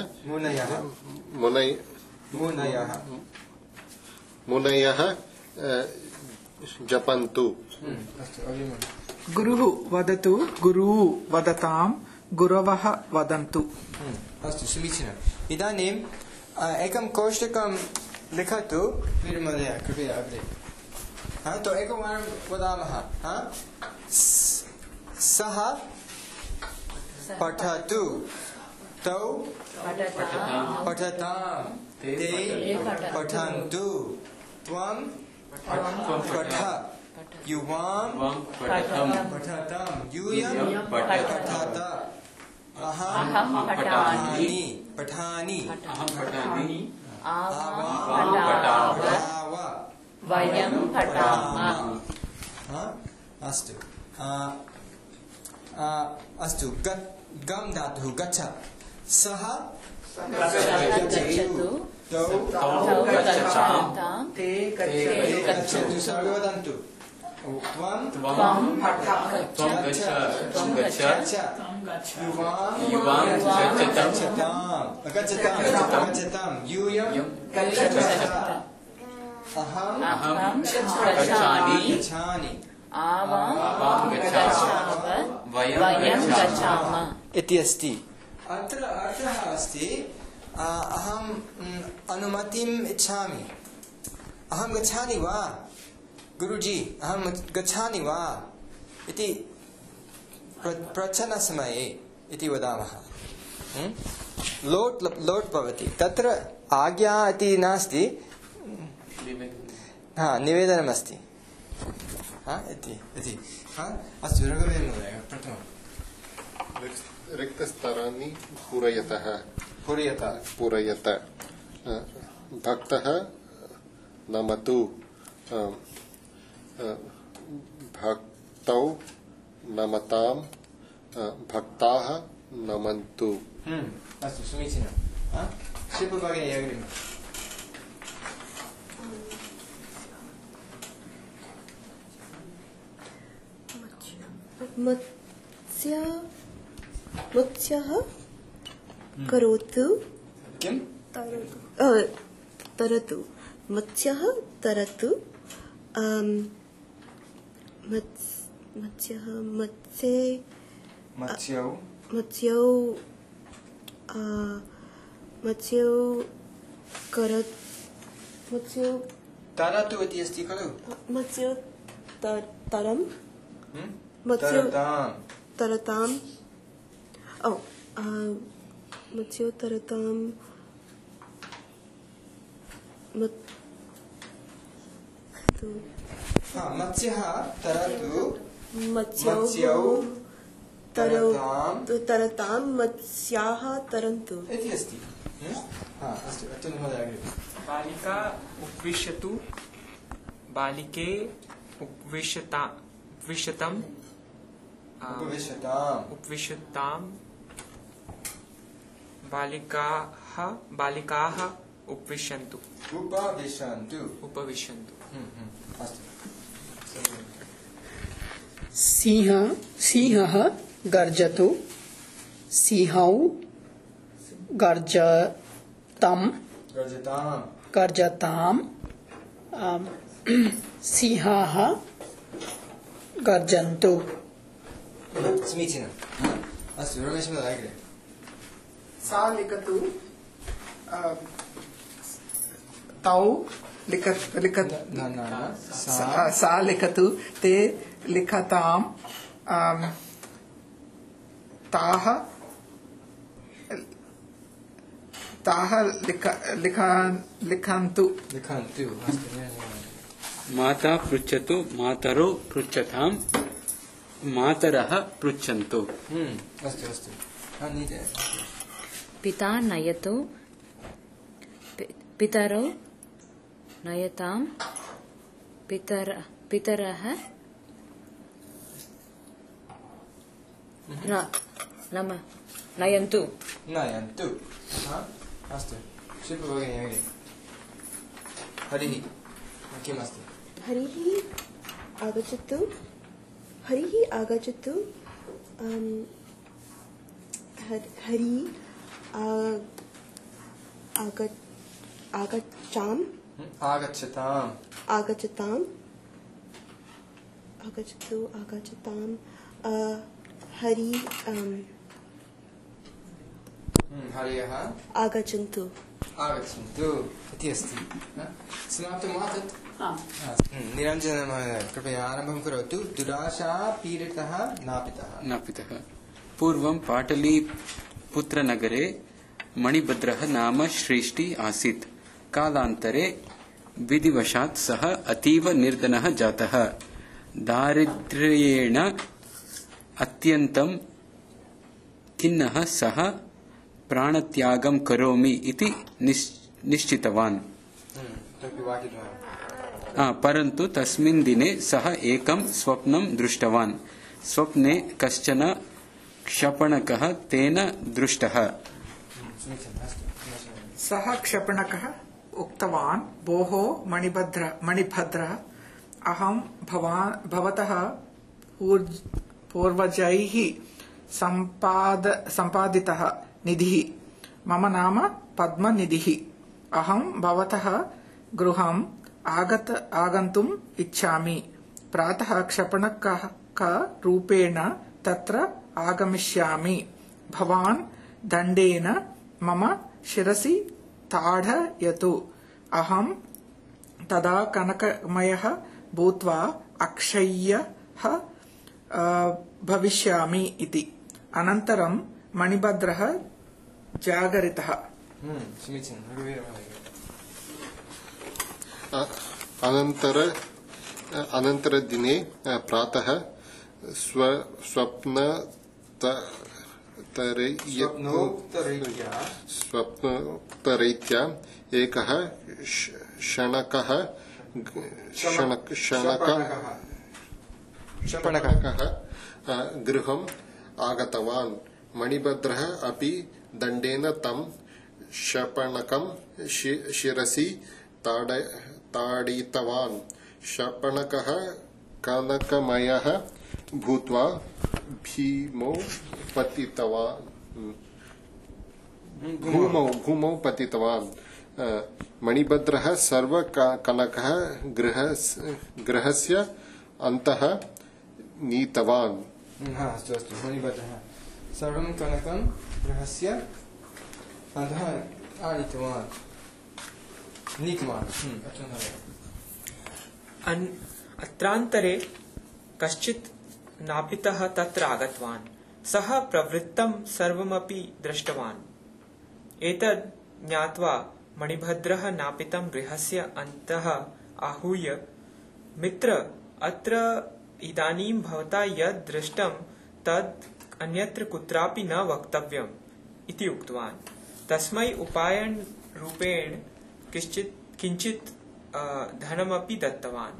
जपन्तु गुरुः वदतु गुरुः वदतां गुरवः वदन्तु अस्तु समीचीनम् इदानीम् एकं कोष्टकं लिखतु वीरमहोदय कृपया अग्रे तो एकवारं वदामः सः पठतु तौ पठतां ते पठन्तु त्वं पठ युवां पठतां यूयं पठत अहं पठामि आवा वयं पठामः अस्तु अस्तु गम धातुः गच्छ सः गच्छतु तौ गच्छतां ते गच्छतु सर्वे वदन्तु त्वं गच्छ युवां गच्छतां यूयं गच्छत अहं गच्छामि आवां वयं गच्छामः इति अस्ति अत्र अर्थः अस्ति अहम् अनुमतिम् इच्छामि अहं गच्छामि वा गुरुजी अहं गच्छामि वा इति प्रश्नसमये इति वदामः लोट् भवति तत्र आज्ञा इति नास्ति निवेदनमस्ति इति अस्तु रघुवीर महोदय प्रथमं रिक्तस्थानानि पूरयत भक्तः नमतु भक्तौ नमतां भक्ताः नमन्तु अस्तु समीचीनं शिल्पभगिनी अग्रिमम् मत्स्यः करोतु किं तरतु मत्स्यः तरतु मत्स्यौ तरतु इति अस्ति खलु मत्स्यौ तरम् तरतां मत्स्यौ तरतां मत्स्यः तरतु मत्स्यौ तरतां मत्स्याः तरन्तु इति अस्ति अस्तु अच्युत महोदय अग्रिमं बालिका उपविशतु बालिके उपविशताम् बालिकाः उपविशन्तु अस्तु सिंहः गर्जतु सिंहौ गर्जताम् सिंहाः गर्जन्तु समीचीनम् अस्तु रमेश महोदय अग्रे सा लिखतु तौ लिखत सा लिखतु ते लिखतां ताः लिखन्तु माता पृच्छतु मातरो पृच्छतां मातरः पृच्छन्तु अस्तु अस्तु पिता नयतु पितरौ नयतां पितरः नयन्तु अस्तु शिल्पभगिनी अग्रे हरिः किमस्ति हरिः आगच्छतु हरि आगच्छताम् हरि हरयः आगच्छन्तु इति अस्ति समाप्तं वा तत् निरञ्जन महोदय कृपया आरम्भं करोतु दुराशा पीडितः नापितः पूर्वं पाटलीपुत्रनगरे मणिभद्रः नाम श्रेष्ठी आसीत् कालान्तरे विधिवशात् सः अतीव निर्धनः जातः दारिद्र्येण अत्यन्तं खिन्नः सः प्राणत्यागं करोमि इति निश्चितवान् परन्तु तस्मिन् दिने सः एकं स्वप्नं दृष्टवान् स्वप्ने कश्चन क्षपणकः तेन दृष्टः सः क्षपणकः उक्तवान् भोः मणिभद्र अहं भवतः पूर्वजैः सम्पादितः निधिः मम नाम पद्मनिधिः अहं भवतः गृहम् आगन्तुम् इच्छामि प्रातः क्षपणकरूपेण तत्र आगमिष्यामि भवान् दण्डेन मम शिरसि ताडयतु अहं तदा कनकमयः भूत्वा अक्षय्यः भविष्यामि इति अनन्तरं मणिभद्रः जागरितः अनन्तरदिने प्रातः स्वप्नोक्तरीत्या एकः क्षपणकः गृहम् आगतवान् मणिभद्रः अपि दण्डेन तं क्षपणकं शिरसि ताडितवान् क्षपणकः कनकमयः भूत्वा भूमौ पतितवान् मणिभद्रः सर्वकनकः गृहस्य अन्तः नीतवान् अस्तु मणिभद्रः सर्वं कनकं गृहस्य अन्तः आनीतवान् नीतवान् अत्रान्तरे कश्चित् नापितः तत्र आगतवान् सः प्रवृत्तं सर्वमपि दृष्टवान् एतद् ज्ञात्वा मणिभद्रः नापितं गृहस्य अन्तः आहूय मित्र अत्र इदानीं भवता यद् दृष्टं तद् अन्यत्र कुत्रापि न वक्तव्यम् इति उक्तवान् तस्मै उपायनरूपेण किञ्चित् धनमपि दत्तवान्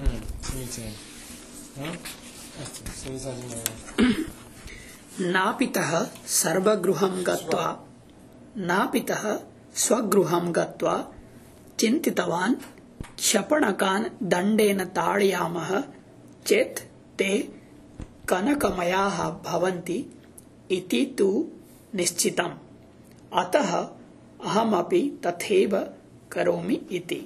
नापितः सर्वगृहं गत्वा नापितः स्वगृहं गत्वा चिन्तितवान् क्षपणकान् दण्डेन ताडयामः चेत् ते कनकमयाः भवन्ति इति तु निश्चितम् अतः अहमपि तथैव करोमि इति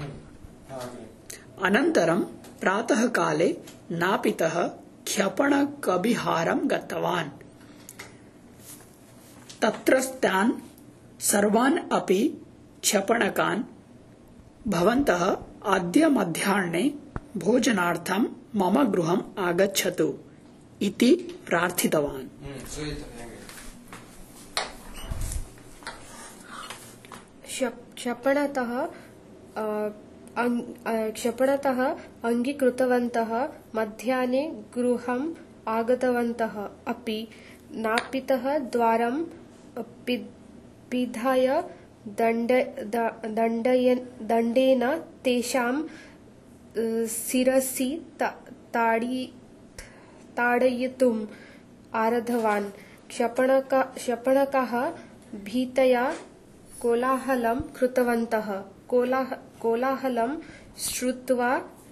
अनन्तरं प्रातःकाले नापितः क्षपणकविहारं गतवान् तत्रस्तान् सर्वान् अपि क्षपणकान् भवन्तः अद्य मध्याह्ने भोजनार्थं मम गृहम् आगच्छतु इति प्रार्थितवान् क्षपणतः अङ्गीकृतवन्तः मध्याह्ने गृहम् आगतवन्तः अपि नापितः द्वारं पिधाय दण्डेन तेषां शिरसि ताडयितुम् आरब्धवान् क्षपणकाः भीतया कोलाहलं कृतवन्तः कोलाहलं श्रुत्वा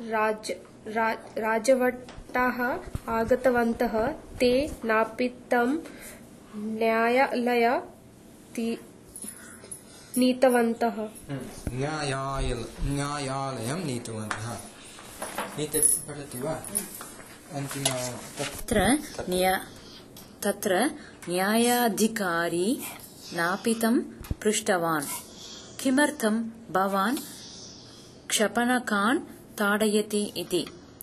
राजभटाः आगतवन्तः ते नापितं न्यायालयं नीतवन्तः न्यायालयं नीतवन्तः पठति वा तत्र न्यायाधिकारी नापितं पृष्टवान् किमर्थं भवान् क्षपणकान् ताडयति इति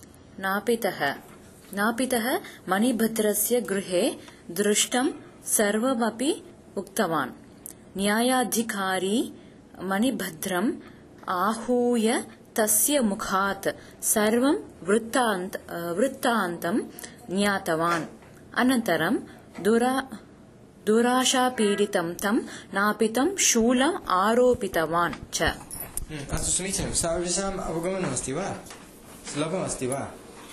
नापितः मणिभद्रस्य गृहे दृष्टं सर्वमपि उक्तवान् न्यायाधिकारी मणिभद्रम् आहूय तस्य मुखात् सर्वं वृत्तान्तं ज्ञातवान् अनन्तरं दुराशापीडितं तं नापितं शूलम् आरोपितवान् च अस्तु समीचीनं सर्वेषाम् अवगमनमस्ति वा सुलभमस्ति वा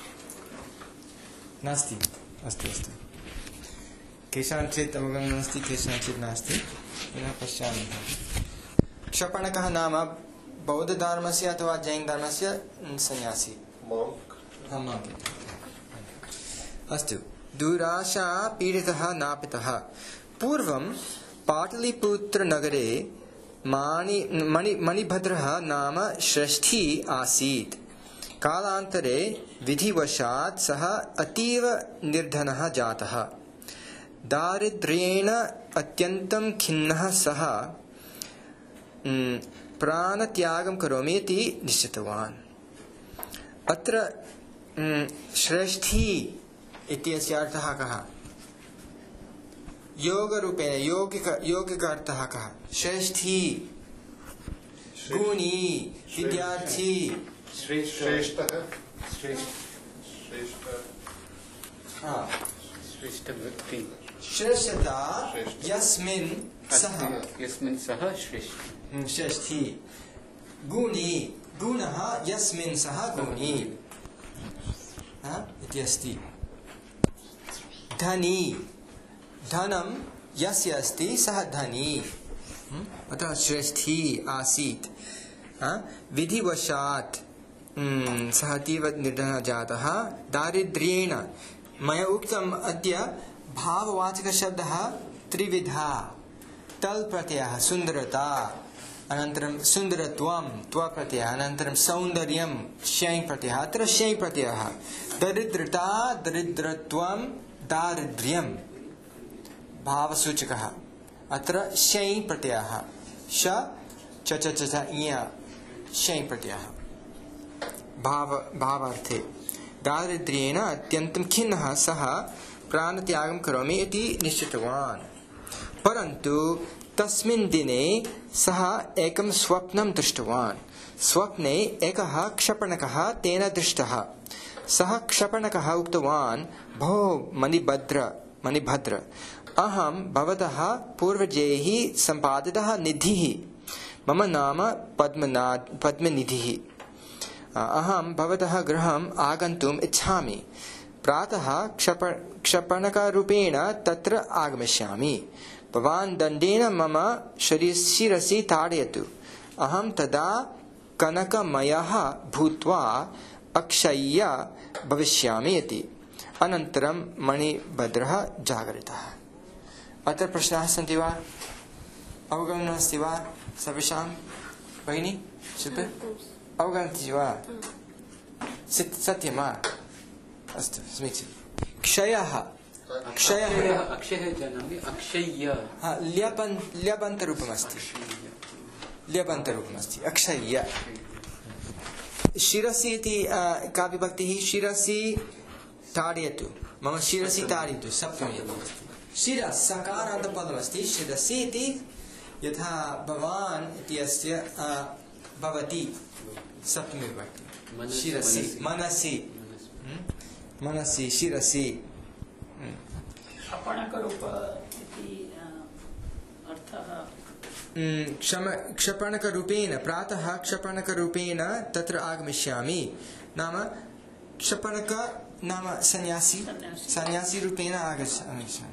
नास्ति अस्तु अस्तु केषाञ्चित् अवगमनमस्ति केषाञ्चित् नास्ति पुनः पश्यामः क्षपणकः नाम बौद्धधर्मस्य अथवा जैनधर्मस्य सन्यासी अस्तु दुराशा पीडितः नापितः पूर्वं पाटलिपुत्रनगरे मणिभद्रः नाम श्रेष्ठी आसीत् कालान्तरे विधिवशात् सः अतीव निर्धनः जातः दारिद्र्येण अत्यन्तं खिन्नः सः प्राणत्यागं करोमि इति निश्चितवान् अत्र श्रेष्ठी इत्यस्य अर्थः कः योगरूपेण यौगिक अर्थः कः श्रेष्ठी गुणी विद्यार्थी श्रेष्ठता यस्मिन् सः श्रेष्ठी गुणी गुणः यस्मिन् सः गुणी इति अस्ति धनी धनं यस्य अस्ति सः धनी अतः श्रेष्ठी आसीत् विधिवशात् सः अतीव निर्धनः जातः दारिद्र्येण मया उक्तम् अद्य भाववाचकशब्दः त्रिविधा तल् प्रत्ययः सुन्दरता अनन्तरं सुन्दरत्वं त्व प्रत्ययः अनन्तरं सौन्दर्यं शै प्रत्ययः अत्र शै प्रत्ययः दरिद्रता दरिद्रत्वं दारिद्र्यं भावसूचकः अत्र शै प्रत्ययः श च च च च इय शै प्रत्ययः भावार्थे दारिद्र्येण अत्यन्तं खिन्नः सः प्राणत्यागं करोमि इति निश्चितवान् परन्तु तस्मिन् दिने सः एकं स्वप्नं दृष्टवान् स्वप्ने एकः क्षपणकः तेन दृष्टः सः क्षपणकः उक्तवान् भो मणिभद्र अहं भवतः पूर्वजैः सम्पादितः निधिः मम नाम पद्मनिधिः अहं भवतः गृहम् आगन्तुम् इच्छामि प्रातः क्षपणकरूपेण तत्र आगमिष्यामि भवान् दण्डेन मम शिरसि ताडयतु अहं तदा कनकमयः भूत्वा अक्षय्य भविष्यामि इति अनन्तरं मणिभद्रः जागरितः अत्र प्रश्नाः सन्ति वा अवगमनमस्ति वा सर्वेषां भगिनी शिल्पे अवगच्छति वा सत्यं वा अस्तु समीचीनं क्षयः जानामि अक्षय्य ल्यबन्तरूपमस्ति अक्षय्य शिरसि इति का विभक्तिः शिरसि ताडयतु मम शिरसि ताडयतु सप्तमी शिरस् सकारान्तपदमस्ति शिरसि इति यथा भवान् इत्यस्य भवति सप्तमी विभक्ति शिरसि मनसि शिरसि क्षपणकरूप इति अर्थः क्षपणकरूपेण प्रातः क्षपणकरूपेण तत्र आगमिष्यामि नाम क्षपणक नाम सन्यासी रूपेण आगमिष्यामि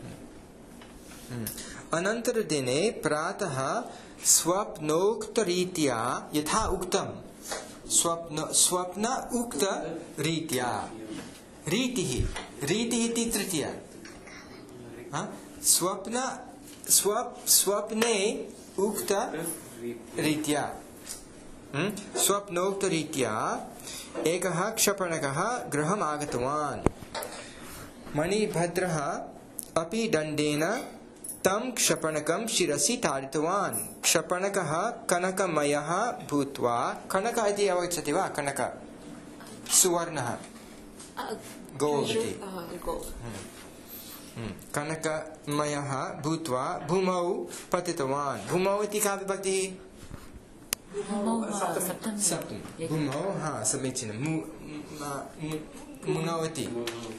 अनन्तरदिने प्रातः स्वप्नोक्तरीत्या यथा उक्तं स्वप्न उक्तरीत्या रीतिः इति तृतीया स्वप्ने उक्तरीत्या स्वप्नोक्तरीत्या एकः क्षपणकः गृहम् आगतवान् मणिभद्रः अपि दण्डेन तं क्षपणकं शिरसि ताडितवान् क्षपणकः कनकमयः भूत्वा कनक इति अवगच्छति वा कनक सुवर्णः गोल्ड् इति कनकमयः भूत्वा भूमौ पतितवान् भूमौ इति का विभक्तिः सप्तमी भूमौ समीचीनं मुनौ इति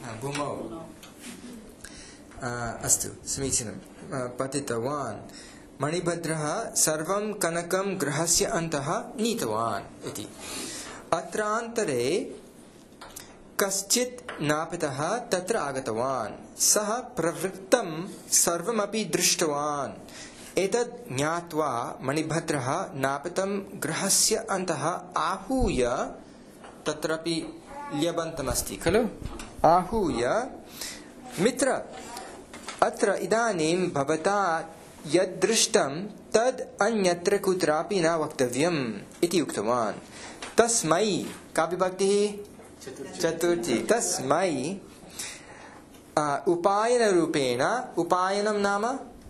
भूमौ अस्तु समीचीनं पतितवान् मणिभद्रः सर्वं कनकं गृहस्य अन्तः नीतवान् इति। अत्रान्तरे कश्चित् नापितः तत्र आगतवान्। सः प्रवृत्तं सर्वमपि दृष्टवान्। एतद् ज्ञात्वा मणिभद्रः नापितं गृहस्य अन्तः आहूय, तत्रापि ल्यबन्तमस्ति खलु, आहूय, मित्र, अत्र इदानीं भवता यद् दृष्टं तद् अन्यत्र कुत्रापि न वक्तव्यम् इति उक्तवान्। तस्मै, का विभक्तिः? चतुर्थी। तस्मै उपायनरूपेण, उपायनं नाम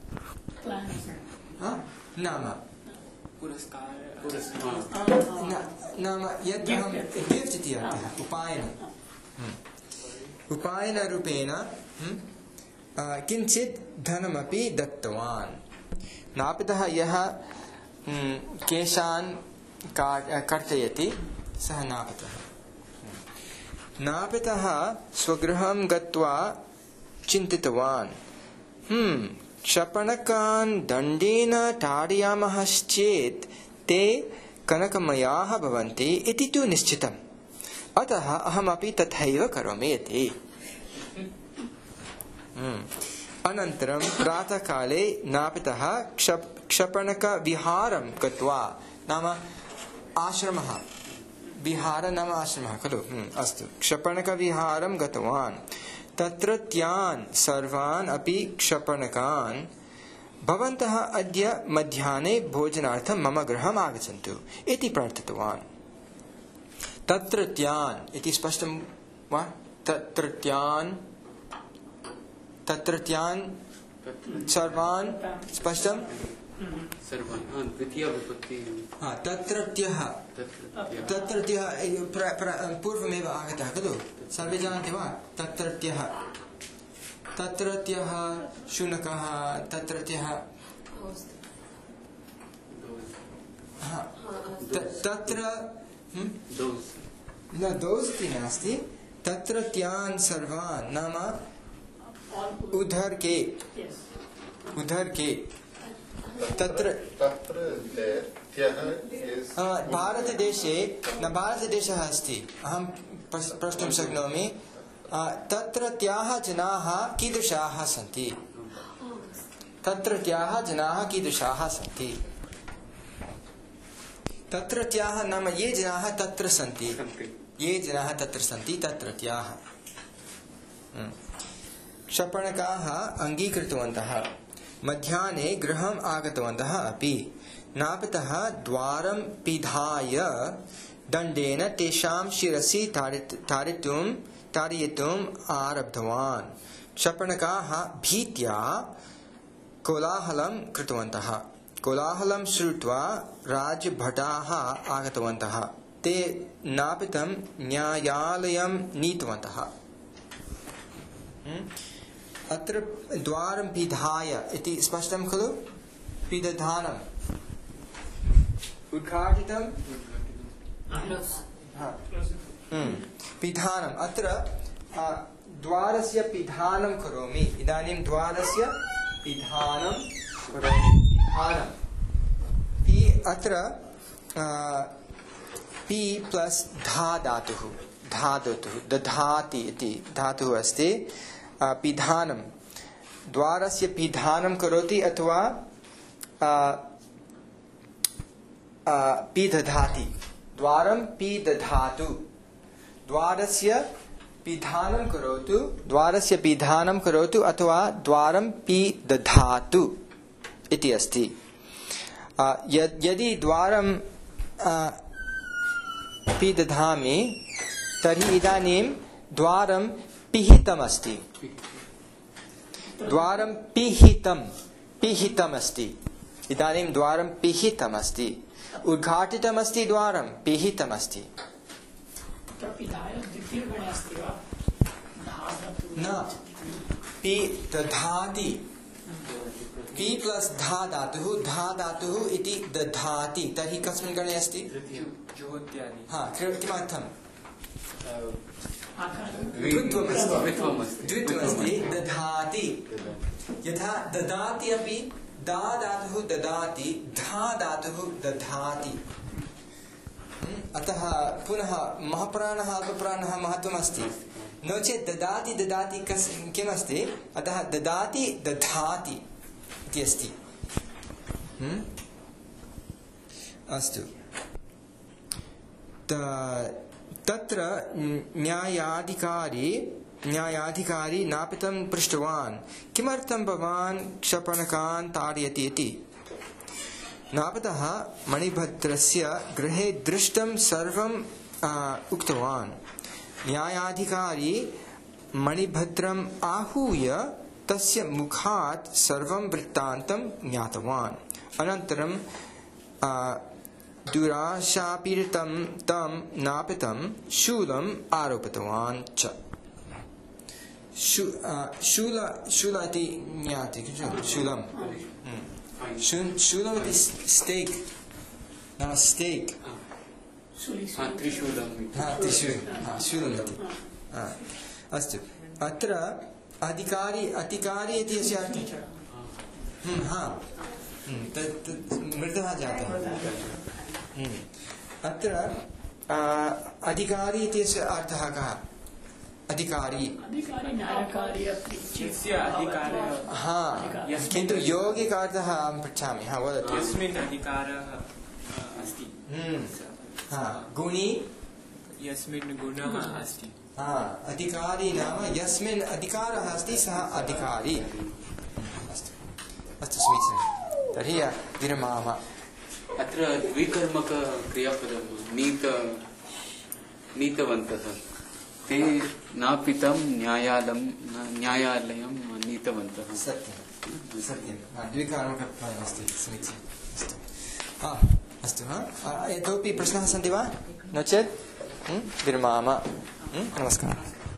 नाम यद् गिफ्ट् इति अर्थः, उपायनम्। उपायनरूपेण किञ्चित् धनमपि दत्तवान्। नापितः यः केशान् कर्तयति सः नापितः। नापितः स्वगृहं गत्वा चिन्तितवान्, क्षपणकान् दण्डेन ताडयामश्चेत् ते कनकमयाः भवन्ति इति तु निश्चितम्। अतः अहमपि तथैव करोमि इति। अनन्तरं प्रातःकाले नापितः क्षपणकविहारं गत्वा, नाम आश्रमः, विहार नाम आश्रमः खलु, अस्तु, क्षपणकविहारं गतवान्। तत्रत्यान् सर्वान् अपि क्षपणकान्, भवन्तः अद्य मध्याह्ने भोजनार्थं मम गृहम् आगच्छन्तु इति प्रार्थितवान्। तत्रत्यान् इति स्पष्टं वा? तत्रत्यान् सर्वान् स्पष्टं? तत्रत्यः पूर्वमेव आगतः खलु, सर्वे जानन्ति वा? तत्रत्यः शुनकः, तत्रत्यः तत्र न दोस्ति नास्ति। तत्रत्यान् सर्वान् नाम उधर के तत्र भारतदेशे न, भारतदेशः अस्ति, अहं प्रष्टुं शक्नोमि। तत्रत्याः जनाः कीदृशाः सन्ति? तत्रत्याः जनाः कीदृशाः सन्ति? तत्रत्याः नाम ये जनाः तत्र सन्ति, ये जनाः तत्र सन्ति, तत्रत्याः। क्षपणकाः अङ्गीकृतवन्तः। मध्याह्ने गृहम् आगतवन्तः अपि। नापितः द्वारं पिधाय दण्डेन तेषां शिरसि ताडयितुम् आरब्धवान्। क्षपणकाः भीत्या कोलाहलं कृतवन्तः। कोलाहलं श्रुत्वा राजभटाः आगतवन्तः। ते नापितं न्यायालयं नीतवन्तः। अत्र द्वारं पिधाय इति स्पष्टं खलु? पिदधानम्, उद्घाटितं, पिधानम्। अत्र द्वारस्य पिधानं करोमि। इदानीं द्वारस्य पिधानं करोमि। अत्र पि प्लस् धा धातुः, दधाति इति धातुः अस्ति। पिधानं, द्वारस्य पिधानं करोति अथवा पिदधाति। द्वारं पिदधातु, द्वारस्य पिधानं करोतु, द्वारस्य पिधानं करोतु अथवा द्वारं पिदधातु इति अस्ति। यदि द्वारं पिदधामि तर्हि इदानीं द्वारं पिहितमस्ति। द्वारं पिहितमस्ति। इदानीं द्वारं पिहितमस्ति, उद्घाटितमस्ति, द्वारं पिहितमस्ति। न, पि दधाति, पि प्लस् धा धातुः, धा धातुः इति दधाति। तर्हि कस्मिन् गणे अस्ति? किमर्थं? द्वित्वमस्ति, दधाति। यथा ददाति अपि दा धातुः ददाति, धा धातुः दधाति। अतः पुनः महप्राणः अल्पप्राणः महत्वमस्ति। नो चेत् ददाति ददाति किमस्ति? अतः ददाति दधाति इति अस्ति। अस्तु, तत्र न्यायाधिकारी नापितं पृष्टवान्, किमर्थं भवान् क्षपणकान् ताडयति इति। नापतः मणिभद्रस्य गृहे दृष्टं सर्वम् उक्तवान्। न्यायाधिकारी मणिभद्रम् आहूय तस्य मुखात् सर्वं वृत्तान्तं ज्ञातवान्। अनन्तरं दुराशापीडितं तं नापितं शूलम् आरोपितवान् च। शूल इति ज्ञाति खलु? शूलम् इति स्टेक्, स्टेक् शूलम् इति। अस्तु, अत्र अधिकारी इति अस्य अर्थः। मृतः जातः। अत्र अधिकारी इत्यस्य अर्थः कः? अधिकारी, किन्तु यौगिकार्थः अहं पृच्छामि। वदतु। यस्मिन् अधिकारः अस्ति, गुणी, यस्मिन् गुणः अस्ति। अधिकारी नाम यस्मिन् अधिकारः अस्ति सः अधिकारी। अस्तु समीचीनं। तर्हि विरमामः। अत्र द्विकर्मक क्रियापदं नीतवन्तः। ते नापितं न्यायालयं नीतवन्तः। सत्यं द्विकर्मकत्वमस्ति। समीचीनम्। अस्तु, इतोपि प्रश्नाः सन्ति वा? नो चेत् विरमामः। नमस्कारः।